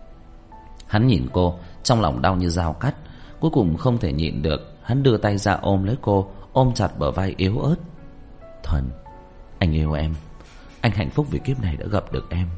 Hắn nhìn cô, trong lòng đau như dao cắt. Cuối cùng không thể nhịn được, hắn đưa tay ra ôm lấy cô, ôm chặt bờ vai yếu ớt. Thuần, anh yêu em. Anh hạnh phúc vì kiếp này đã gặp được em.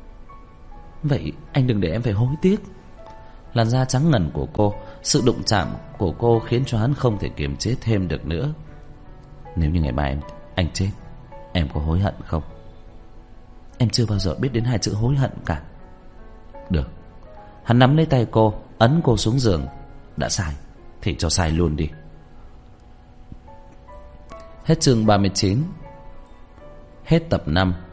Vậy anh đừng để em phải hối tiếc. Làn da trắng ngần của cô, sự đụng chạm của cô khiến cho hắn không thể kiềm chế thêm được nữa. Nếu như ngày mai anh chết, em có hối hận không? Em chưa bao giờ biết đến hai chữ hối hận cả. Được. Hắn nắm lấy tay cô, ấn cô xuống giường. Đã sai thì cho sai luôn đi. Hết chương 39. Hết tập 5.